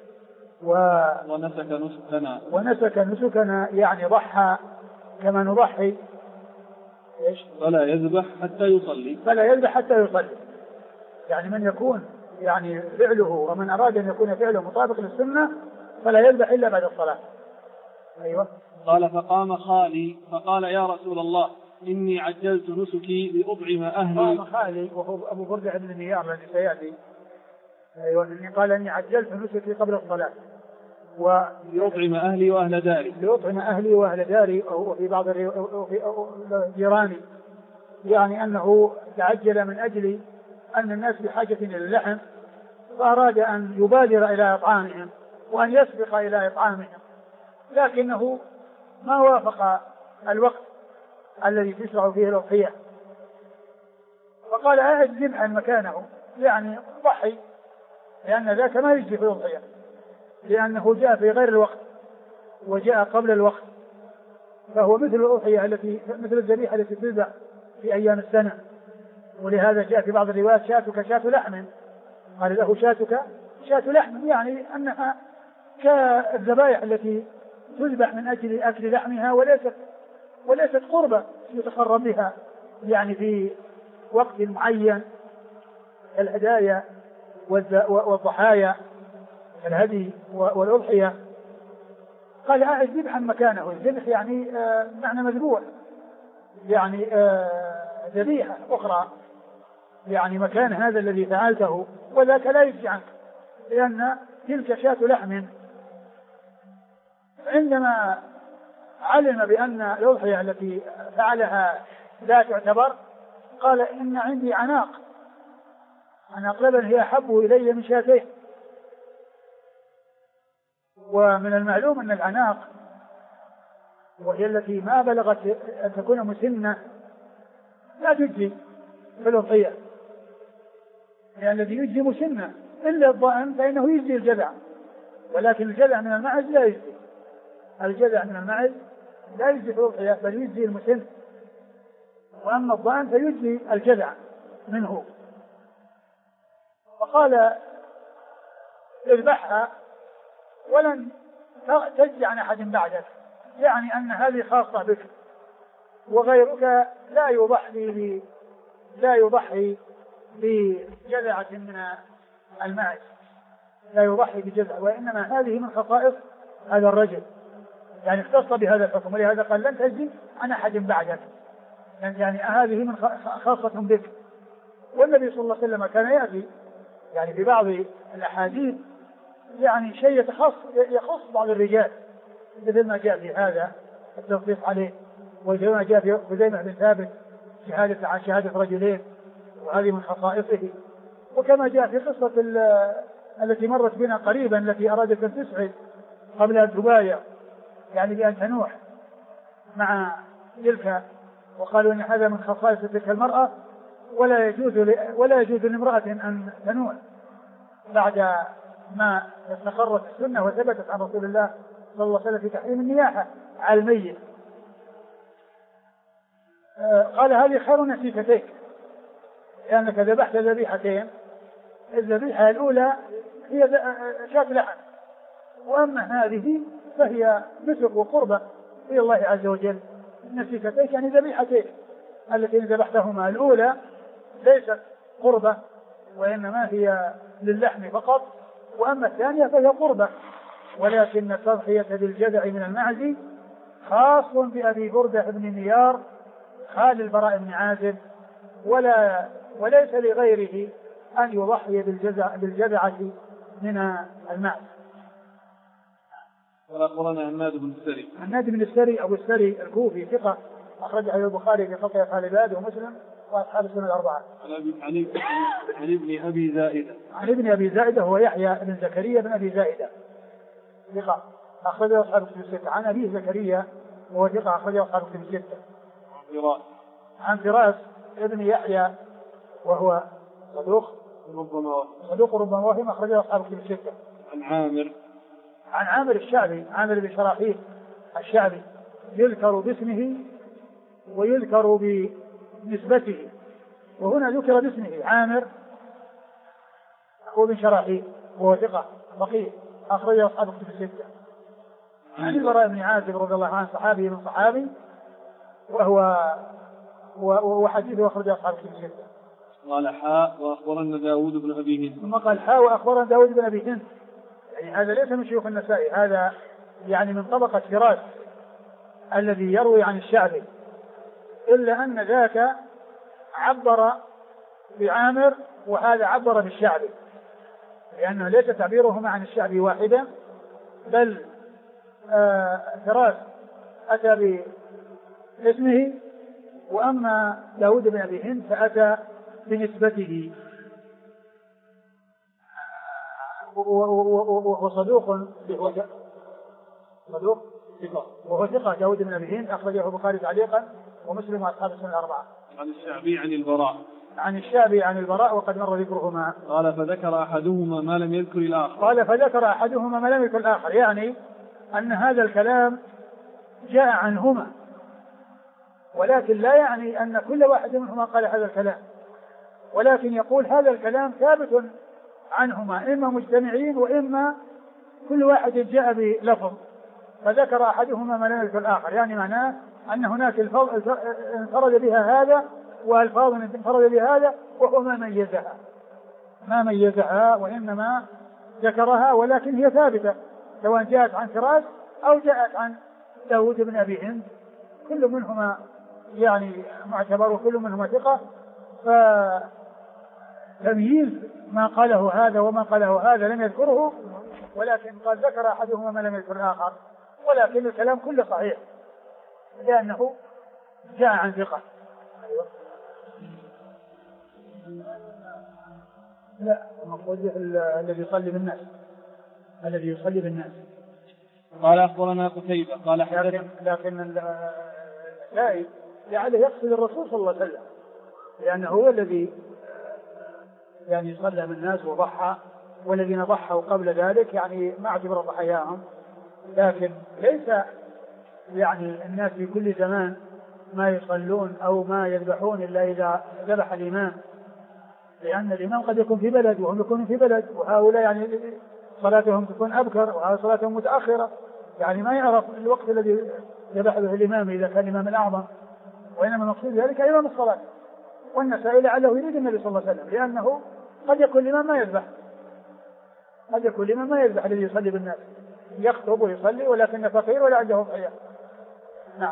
S2: ونسك نسكنا يعني ضحى كما نضحي إيش؟
S1: فلا يذبح حتى يصلي.
S2: يعني من يكون يعني فعله ومن أراد أن يكون فعله مطابق للسنة فلا يذبح إلا بعد الصلاة. أيوة.
S1: قال: فقام خالي فقال: يا رسول الله إني عجلت نسكي لأطعم أهلي.
S2: قام خالي وهو أبو بردة بن نيار الذي سيأتي. أيوة. قال إني عجلت نسكي قبل الصلاة
S1: لأطعم أهلي وأهل داري
S2: وفي بعض جيراني، يعني أنه تعجل من أجل أن الناس بحاجة إلى اللحم فأراد أن يبادر إلى إطعامهم وأن يسبق إلى إطعامهم، لكنه ما وافق الوقت الذي تشرع فيه الأضحية، فقال: أعد ذبحا مكانه، يعني ضحي، لأن ذاك ما يجزي في الأضحية، لأنه جاء في غير الوقت وجاء قبل الوقت، فهو مثل الأضحية مثل الذبيحة التي تذبح في أيام السنة. ولهذا جاء في بعض الروايات: شاتك شات لحم. قال له: شاتك شات لحم، يعني أنها كالذبائح التي تذبح من أجل أكل لحمها وليست قربة يتقرب بها يعني في وقت معين، الهدايا والضحايا الهدي والأضحية. قال: أعد ذبحا مكانه. الذبح يعني معنى مذبوح، يعني ذبيحة أخرى، يعني مكان هذا الذي فعلته، وذاك لا يجزي عنك لأن تلك شاة لحم. عندما علم بأن الأضحية التي فعلها لا تعتبر قال: إن عندي عناق لبن هي أحب إلي من شاتين. ومن المعلوم أن العناق وهي التي ما بلغت أن تكون مسنة لا تجزي في الأضحية، لأن الذي يجزي مسنة إلا الضأن فإنه يجزي الجذع، ولكن الجذع من المعز لا يجزي. الجذع من المعز لا يجزي في الأضحية بل يجزي المسن، وأما الضأن فيجزي الجذع منه. وقال: اذبحها ولن تجزي عن أحد بعدك، يعني أن هذه خاصة بك، وغيرك لا يضحي بجذعة من الماعز، لا يضحي بجذع، وإنما هذه من خصائص هذا الرجل، يعني اختص بهذا الحكم، ولهذا قال: لن تجزي عن أحد بعدك، يعني هذه من خاصة بك. والنبي صلى الله عليه وسلم كان يأتي يعني في بعض الأحاديث يعني شيء يخص بعض الرجال، مثل ما جاء في هذا التوقيف عليه، وكما جاء في خزيمة بن ثابت شهادة رجلين، وهذه من خصائصه. وكما جاء في قصة التي مرت بنا قريبا التي أرادت أن تسعد قبل أن تبايع، يعني بأن تنوح مع تلك، وقالوا أن هذا من خصائص تلك المرأة، ولا يجوز لامرأة أن تنوح بعد ما استقرت السنة وثبتت عن رسول الله صلى الله عليه وسلم في تحريم النياحة على الميت. قال هذه خير نسيكتين، لأنك ذبحت ذبيحتين، الذبيحة الأولى هي شاة لحم، وأما هذه فهي نسك وقربة إلى الله عز وجل. نسيكتين يعني ذبيحتين التي ذبحتهما، الأولى ليست قربة وإنما هي للحم فقط، وأما الثانية فهي قربة، ولكن التضحية بالجذع من المعز خاص بأبي بردة بن نيار خال البراء بن عازب، وليس لغيره أن يضحي بالجذعة من المعز.
S1: وأخبرنا عناد
S2: بن السري أبو السري الكوفي ثقة، أخرجه البخاري في خطأ أهل البلاد ومسلم وأصحاب السنن الأربعة.
S1: عن ابن أبي زائدة هو يحيى بن زكريا بن أبي زائدة ثقة، أخرجه أصحاب الكتب الستة. عن أبيه زكريا وهو ثقة، أخرجه أصحاب الكتب الستة. عن فراس ابن يحيى وهو صدوق ربما وهم، أخرجه أصحاب الكتب الستة. عن عامر الشعبي، عامر بن شراحيل الشعبي، يذكر باسمه ويذكر بنسبته، وهنا ذكر باسمه عامر بن شراحيل وهو ثقة فقيه، أخرجه أصحاب الكتب الستة. عن البراء بن عازب رضي الله عنه صحابي من صحابي، وحديثه أخرجه أصحاب الكتب الستة. قال حاء وأخبرنا داود بن أبي هند.
S2: ثم قال حاء وأخبرنا داود بن أبي هند، يعني هذا ليس من شيوخ النسائي، هذا يعني من طبقة فراس الذي يروي عن الشعبي، إلا أن ذاك عبر بعامر وهذا عبر بالشعبي، لأنه ليس تعبيرهما عن الشعبي واحدا، بل فراس أتى باسمه، وأما داود بن أبي هند فأتى بنسبته، وهو صدوق وهو ثقة داود بن أبي هند، أخرجه البخاري تعليقا ومسلم وأصحاب السنن الأربعة.
S1: عن الشعبي عن البراء.
S2: عن الشعبي عن البراء وقد مر ذكرهما.
S1: قال فذكر أحدهما ما لم يذكر الآخر. يعني أن هذا الكلام جاء عنهما، ولكن لا يعني أن كل واحد منهما قال هذا الكلام، ولكن يقول هذا الكلام ثابت عنهما، إما مجتمعين وإما كل واحد جاء بلفظ، فذكر أحدهما ما لم يذكر الآخر، يعني معناه أن هناك انفرد بها هذا والفاظ انفرد بهذا، وهو ما ميزها وإنما ذكرها، ولكن هي ثابتة سواء جاءت عن فراس أو جاءت عن داود بن أبي هند، كل منهما يعني معتبر وكل منهما ثقة، فتمييز ما قاله هذا وما قاله هذا لم يذكره، ولكن قال ذكر أحدهما ما لم يذكر الآخر، ولكن الكلام كله صحيح لأنه جاء عن ثقة. لا، المقصود الذي يصلي بالناس. قال أخبرنا قتيبة قال
S2: لكن لعله يقصد الرسول صلى الله عليه وسلم، لأنه هو الذي يعني صلى بالناس وضحى، والذين ضحوا قبل ذلك يعني ما اعتبر ضحاياهم، لكن ليس يعني الناس في كل زمان ما يصلون أو ما يذبحون إلا إذا ذبح الإمام، لأن الإمام قد يكون في بلد وهم يكونون في بلد، وهؤلاء يعني صلاتهم تكون أبكر وهؤلاء صلاتهم متأخرة، يعني ما يعرف الوقت الذي ذبح به الإمام إذا كان الإمام الأعظم، وإنما المقصود ذلك إمام الصلاة. والنسائي لعله يريد النبي صلى الله عليه وسلم، لأنه قد يكون الإمام ما يذبح الذي يصلي بالناس، يخطب ويصلي ولكن فقير ولا عنده ضحية. نعم.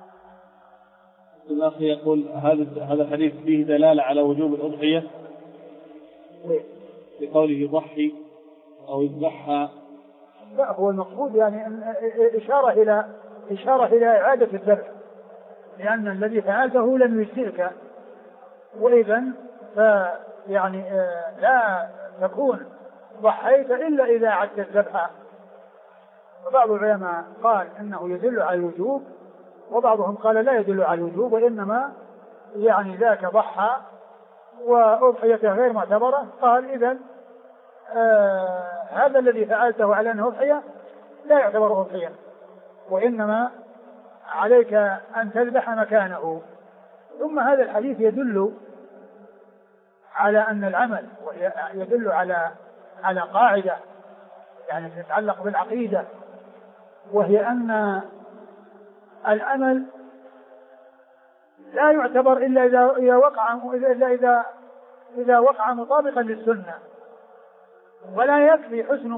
S1: الأخ يقول هذا الحديث فيه دلالة على وجوب الأضحية بقوله ضحي أو يذبحها.
S2: لا، هو المقصود يعني إشارة إلى إعادة الذبح، لأن الذي فعلته لم يجزئك، وإذا فيعني لا تكون ضحيت إلا إذا عدت الذبح. وبعض العلماء قال إنه يدل على الوجوب، وبعضهم قال لا يدل على الوجوب، وإنما يعني ذاك ضحى وأضحيته غير معتبرة. قال إذن هذا الذي فعلته على أنه أضحية لا يعتبر أضحية، وإنما عليك أن تذبح مكانه. ثم هذا الحديث يدل على أن العمل، يدل على قاعدة يعني تتعلق بالعقيدة، وهي أن العمل لا يعتبر إلا إذا وقع مطابقا للسنة، ولا يكفي حسن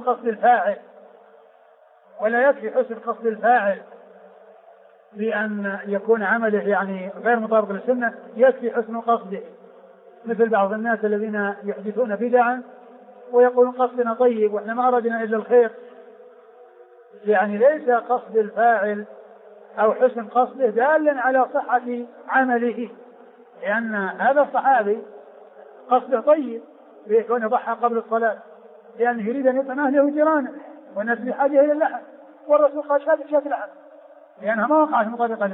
S2: قصد الفاعل بأن يكون عمله يعني غير مطابق للسنة، يكفي حسن قصده، مثل بعض الناس الذين يحدثون بدعا ويقولون قصدنا طيب وإحنا ما أردنا إلا الخير. يعني ليس قصد الفاعل أو حسن قصده دالا على صحة عمله، لأن هذا الصحابي قصده طيب بيكون يضحى قبل الصلاة لأنه يريد أن يطعم أهله وجيرانه والناس بحاجة إلى اللحم، والرسول قال شاة لحم، لأنها ما وقعت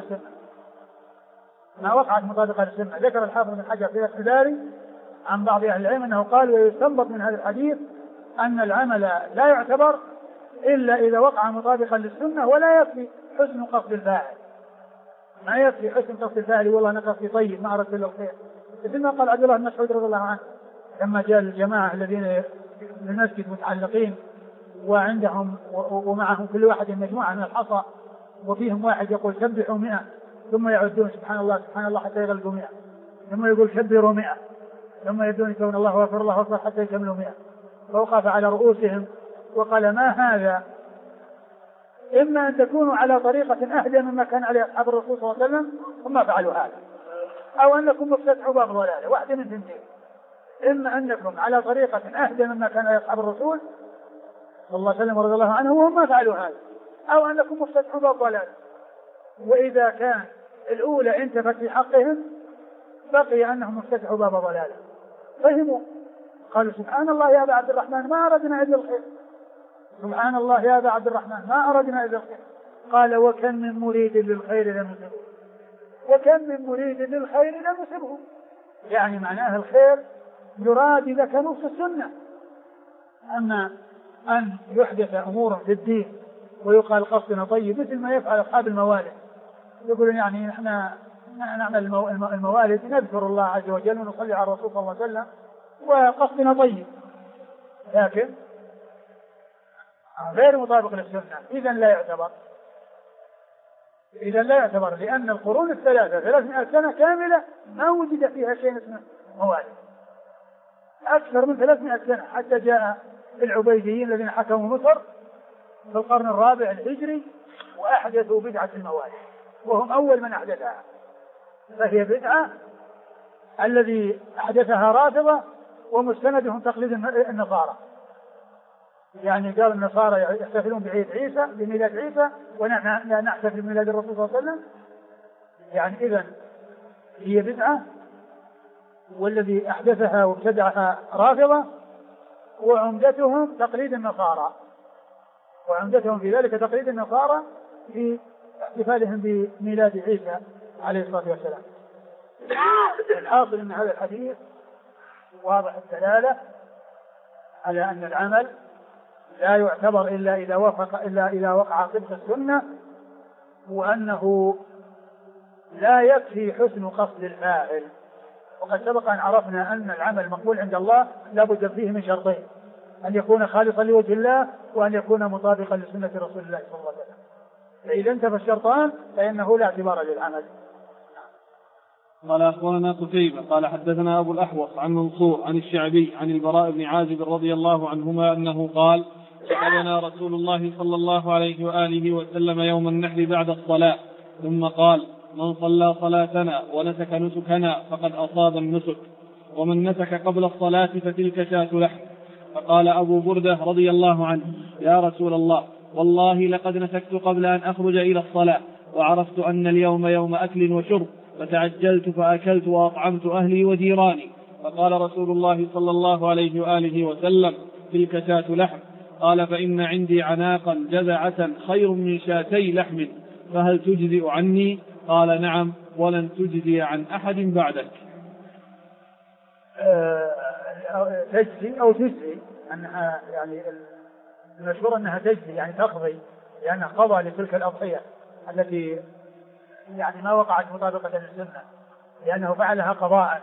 S2: مطابقة للسنة. ذكر الحافظ بن حجر في الباري عن بعض أهل العلم أنه قال ويستنبط من هذا الحديث أن العمل لا يعتبر إلا إذا وقع مطابقا للسنة، ولا يكفي حسن قصد الفاعل. ما يكفي حسن قصد الفاعل والله أنا قصدي طيب ما أردت إلا الخير، مثل ما قال عبد الله بن مسعود رضي الله عنه لما جاء الجماعة الذين في المسجد متعلقين وعندهم ومعهم كل واحد مجموعة من الحصى، وفيهم واحد يقول سبحوا 100 ثم يعدون سبحان الله حتى يغلقوا 100، ثم يقول كبروا 100، ثم يدون يقولون الله أكبر الله أكبر حتى يكملوا 100، فوقف على رؤوسهم وقال ما هذا؟ إما أن تكونوا على طريقة أهدى مما كان عليه أصحاب الرسول صلى الله عليه وسلم وما فعلوا هذا، أو أنكم مفتتحوا باب ضلالة، واحدة من اثنتين، إما أنكم على طريقة أهدى مما كان عليه أصحاب الرسول صلى الله عليه وسلم ورضي الله عنه وهم ما فعلوا هذا، أو أنكم مفتتحوا باب ضلالة. وإذا كان الأولى انتفت في حقهم بقي أنهم مفتتحوا باب ضلالة، فهموا قالوا سبحان الله يا أبا عبد الرحمن ما أردنا إلا الخير، سبحان الله يا أبا عبد الرحمن ما أردنا إلا الخير. قال وكم من مريد للخير لم يصبه، يعني معناه الخير يراد إذا كانوا في السنة. أما أن يحدث أمور في الدين ويقال قصدنا طيب مثل ما يفعل أصحاب الموالد، يقولون يعني نحن نعمل الموالد نذكر الله عز وجل ونصلي على الرسول صلى الله عليه وسلم وقصدنا طيب، لكن غير مطابق للسنة، إذن لا يعتبر لأن القرون الثلاثة 300 سنة كاملة ما وجد فيها شيء اسمه موالد، أكثر من 300 سنة، حتى جاء العبيديين الذين حكموا مصر في القرن الرابع الهجري وأحدثوا بدعة الموالد وهم أول من أحدثها، فهي بدعة الذي أحدثها رافضة ومستندهم تقليد النصارى، يعني قال النصارى يحتفلون بعيد عيسى بميلاد عيسى ونحن نحتفل بميلاد الرسول صلى الله عليه وسلم، يعني إذن هي بدعة والذي أحدثها وابتدعها رافضة وعمدتهم تقليد النصارى، وعمدتهم في ذلك تقليد النصارى في احتفالهم بميلاد عيسى عليه الصلاة والسلام. الحاصل أن هذا الحديث واضح الدلالة على أن العمل لا يعتبر إلا إذا وقع طبق السنة، وأنه لا يكفي حسن قصد الفاعل. وقد سبق أن عرفنا أن العمل مقبول عند الله لا بد فيه من شرطين: أن يكون خالصا لوجه الله، وأن يكون مطابقا لسنة رسول الله صلى الله عليه وسلم. فإذا انتفى الشرطان فإنه لا اعتبار للعمل.
S1: قال أخبرنا قتيبة قال حدثنا أبو الأحوص عن منصور عن الشعبي عن البراء بن عازب رضي الله عنهما أنه قال: سألنا رسول الله صلى الله عليه وآله وسلم يوم النحر بعد الصلاة ثم قال: من صلى صلاتنا ونسك نسكنا فقد أصاب النسك، ومن نسك قبل الصلاة فتلك شاة لحم. فقال أبو بردة رضي الله عنه: يا رسول الله، والله لقد نسكت قبل أن أخرج إلى الصلاة، وعرفت أن اليوم يوم أكل وشرب، فتعجلت فأكلت وأطعمت أهلي وجيراني. فقال رسول الله صلى الله عليه وآله وسلم: تلك شاة لحم. قال: فإن عندي عناقا جذعة خير من شاتي لحم، فهل تجزئ عني؟ قال: نعم، ولن تجزي عن أحد بعدك.
S2: تجزي أو تجزي، أنها يعني المشهور أنها تجزي يعني تقضي، لأنه قضى لتلك الأضحية التي يعني ما وقعت مطابقة للسنة، لأنه فعلها قضاء.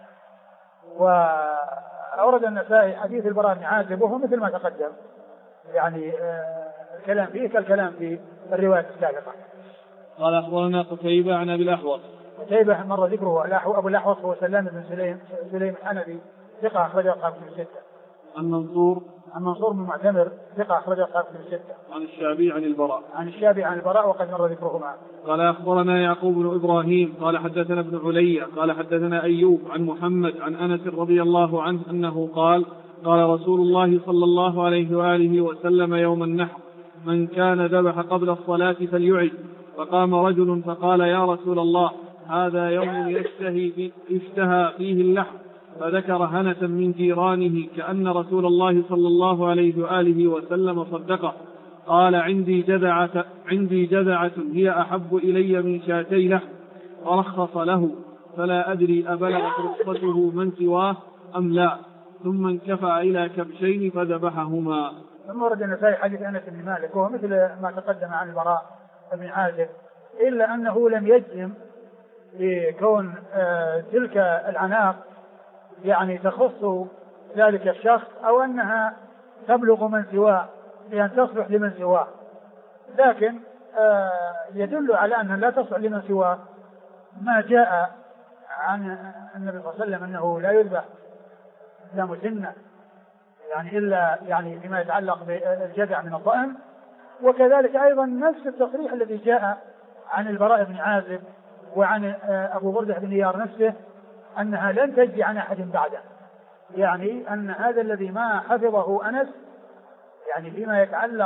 S2: وأورد النسائي حديث البراء بن عازب وهو مثل ما تقدم، يعني الكلام فيه كالكلام في الرواية السابقة.
S1: قال أخبرنا قتيبة عن أبي الأحوص.
S2: قتيبة مر ذكره. أبو الأحوص هو سلام بن سليم الحنفي ثقة أخرجه أصحاب كتب الستة.
S1: عن منصور
S2: بن معتمر ثقة أخرجه أصحاب كتب الستة.
S1: عن الشعبي عن البراء
S2: وقد مر ذكرهما.
S1: قال أخبرنا يعقوب بن إبراهيم قال حدثنا ابن علية قال حدثنا أيوب عن محمد عن أنس رضي الله عنه أنه قال قال رسول الله صلى الله عليه وآله وسلم يوم النحر: من كان ذبح قبل الصلاة فليعد. فقام رجل فقال: يا رسول الله، هذا يوم يشتهى فيه اللحم. فذكر هنة من جيرانه كأن رسول الله صلى الله عليه وآله وسلم صدقه. قال: عندي جذعة هي أحب إلي من شاتي لحم. فرخص له، فلا أدري أبلغت رخصته من سواه أم لا. ثم انكفأ إلى كبشين فذبحهما.
S2: ثم ورد النسائي حديث أنس بن مالك وهو مثل ما تقدم عن البراء بن عازب، إلا أنه لم يجزم بكون تلك العناق يعني تخص ذلك الشخص أو أنها تبلغ من سواه لأن تصلح لمن سواه، لكن يدل على أنها لا تصلح لمن سواه ما جاء عن النبي صلى الله عليه وسلم أنه لا يذبح إلا مسنة، يعني إلا يعني فيما يتعلق بالجذع من الضأن. وكذلك أيضا نفس التصريح الذي جاء عن البراء بن عازب وعن أبو بردة بن نيار نفسه أنها لن تجزي عن أحد بعده، يعني أن هذا الذي ما حفظه أنس يعني فيما يتعلق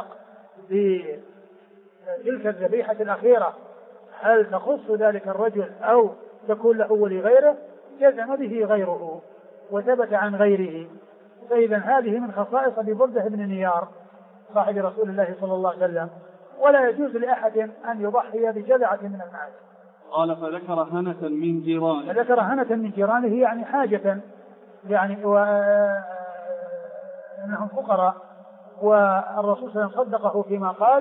S2: بتلك الذبيحة الأخيرة هل تخص ذلك الرجل أو تكون له ولغيره، جزم به غيره وثبت عن غيره. فإذا هذه من خصائص أبي بردة بن نيار صاحب رسول الله صلى الله عليه وسلم، ولا يجوز لأحد أن يضحي بجذعة من المعز.
S1: قال: فذكر هنة من
S2: جيرانه يعني حاجة، يعني وأنهم فقراء، والرسول صلى الله عليه وسلم صدقه فيما قال،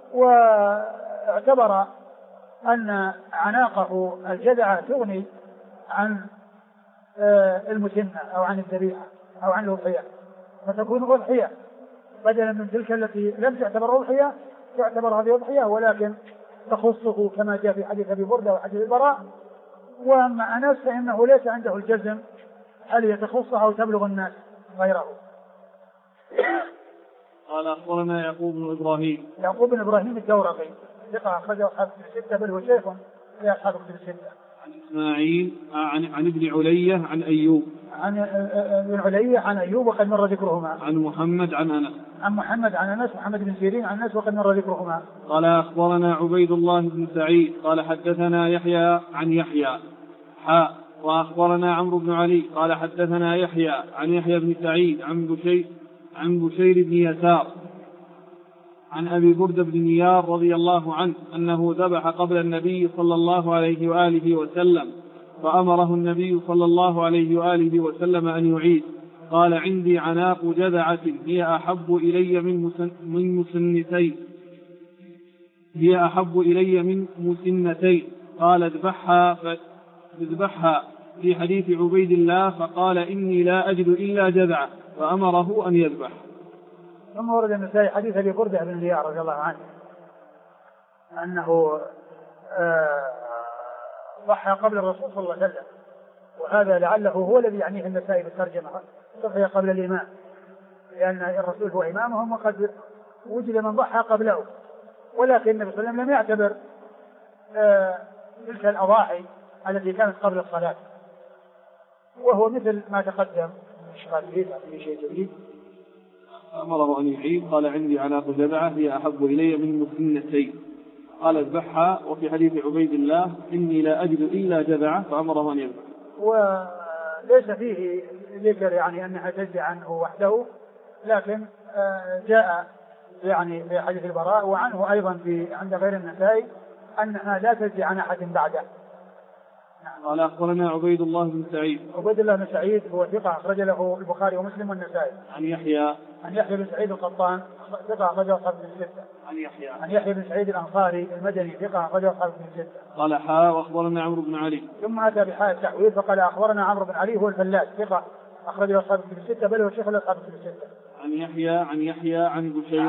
S2: واعتبر أن عناقه الجذعة تغني عن المسنة أو عن الذبيحة أو عن الأضحية، فتكون أضحية بدلا من تلك التي لم تعتبر أضحية، تعتبر هذه أضحية ولكن تخصه كما جاء في حديث أبي بردة وحديث البراء. وأما أنس فإنه ليس عنده الجزم هل يتخصه أو تبلغ الناس غيره.
S1: قال: أخبرنا يعقوب بن
S2: إبراهيم الدورقي ثقة أخرجه أصحاب الستة بل هو شيخ في أصحاب الستة.
S1: عن إسماعيل عن ابن علية عن أيوب
S2: ابن علية عن أيوب وقد مر ذكرهما.
S1: عن محمد عن أنس
S2: محمد بن سيرين عن أنس وقد مر ذكرهما.
S1: قال: أخبرنا عبيد الله بن سعيد قال حدثنا يحيى عن يحيى وأخبرنا عمرو بن علي قال حدثنا يحيى عن يحيى بن سعيد عن بشير بن يسار عن أبي بردة بن نيار رضي الله عنه أنه ذبح قبل النبي صلى الله عليه وآله وسلم، فأمره النبي صلى الله عليه وآله وسلم أن يعيد. قال: عندي عناق جذعة هي أحب إلي من مسنتين. قال: اذبحها في حديث عبيد الله، فقال: إني لا أجد إلا جذعة، فأمره أن يذبح.
S2: ثم ورد النسائي حديث أبي بردة بن نيار رضي الله عنه أنه ضحى قبل الرسول صلى الله عليه وسلم، وهذا لعله هو الذي يعنيه النسائي بالترجمة، ضحى قبل الإمام، لأن الرسول هو إمامهم وقد وجد من ضحى قبله، ولكن النبي صلى الله عليه وسلم لم يعتبر تلك الأضاحي التي كانت قبل الصلاة، وهو مثل ما تقدم. في شيء جديد
S1: أمره أن يعيد. قال: عندي عناق جذعة هي أحب إلي من مسنتين. قال: اذبحها. وفي حديث عبيد الله: إني لا أجد إلا جذعة، فأمره أن يذبح.
S2: وليس فيه ذكر يعني أنها تجزي عنه وحده، لكن جاء يعني في حديث البراء وعنه أيضا عند غير النسائي أنها لا تجزي عن أحد بعده. نعم.
S1: قال أخبرنا عبيد الله بن سعيد.
S2: عبيد الله بن سعيد هو ثقة أخرج له البخاري ومسلم والنسائي.
S1: عن يحيى
S2: بن سعيد القطان ثقة أخرجه أصحاب الستة. عن يحيى بن سعيد الأنصاري المدني ثقة أخرجه أصحاب الستة.
S1: قال حاء وأخبرنا عمرو بن علي.
S2: ثم أتى بحاء التحويل فقال أخبرنا عمرو بن علي هو الفلاس ثقة أخرجه أصحاب الستة بل هو شيخ أصحاب الستة.
S1: عن يحيى عن بشير.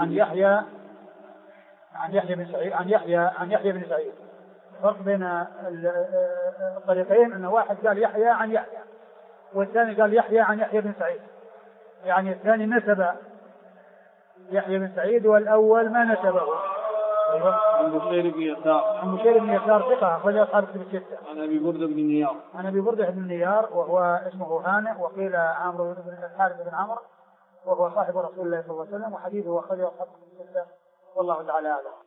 S2: عن يحيى بن سعيد. الفرق بين الطريقين أن واحد قال يحيى عن يحيى والثاني قال يحيى عن يحيى بن سعيد، يعني الثاني نسب يحيى بن سعيد والأول ما نسبه.
S1: عن بشير بن
S2: يسار ثقة أخرج أصحاب الكتب الستة.
S1: عن أبي بردة بن نيار
S2: وهو اسمه هانئ وقيل عمرو بن الحارث بن عمرو وهو صاحب رسول الله صلى الله عليه وسلم وحديثه أخرجه أصحاب الكتب الستة والله تعالى أعلم.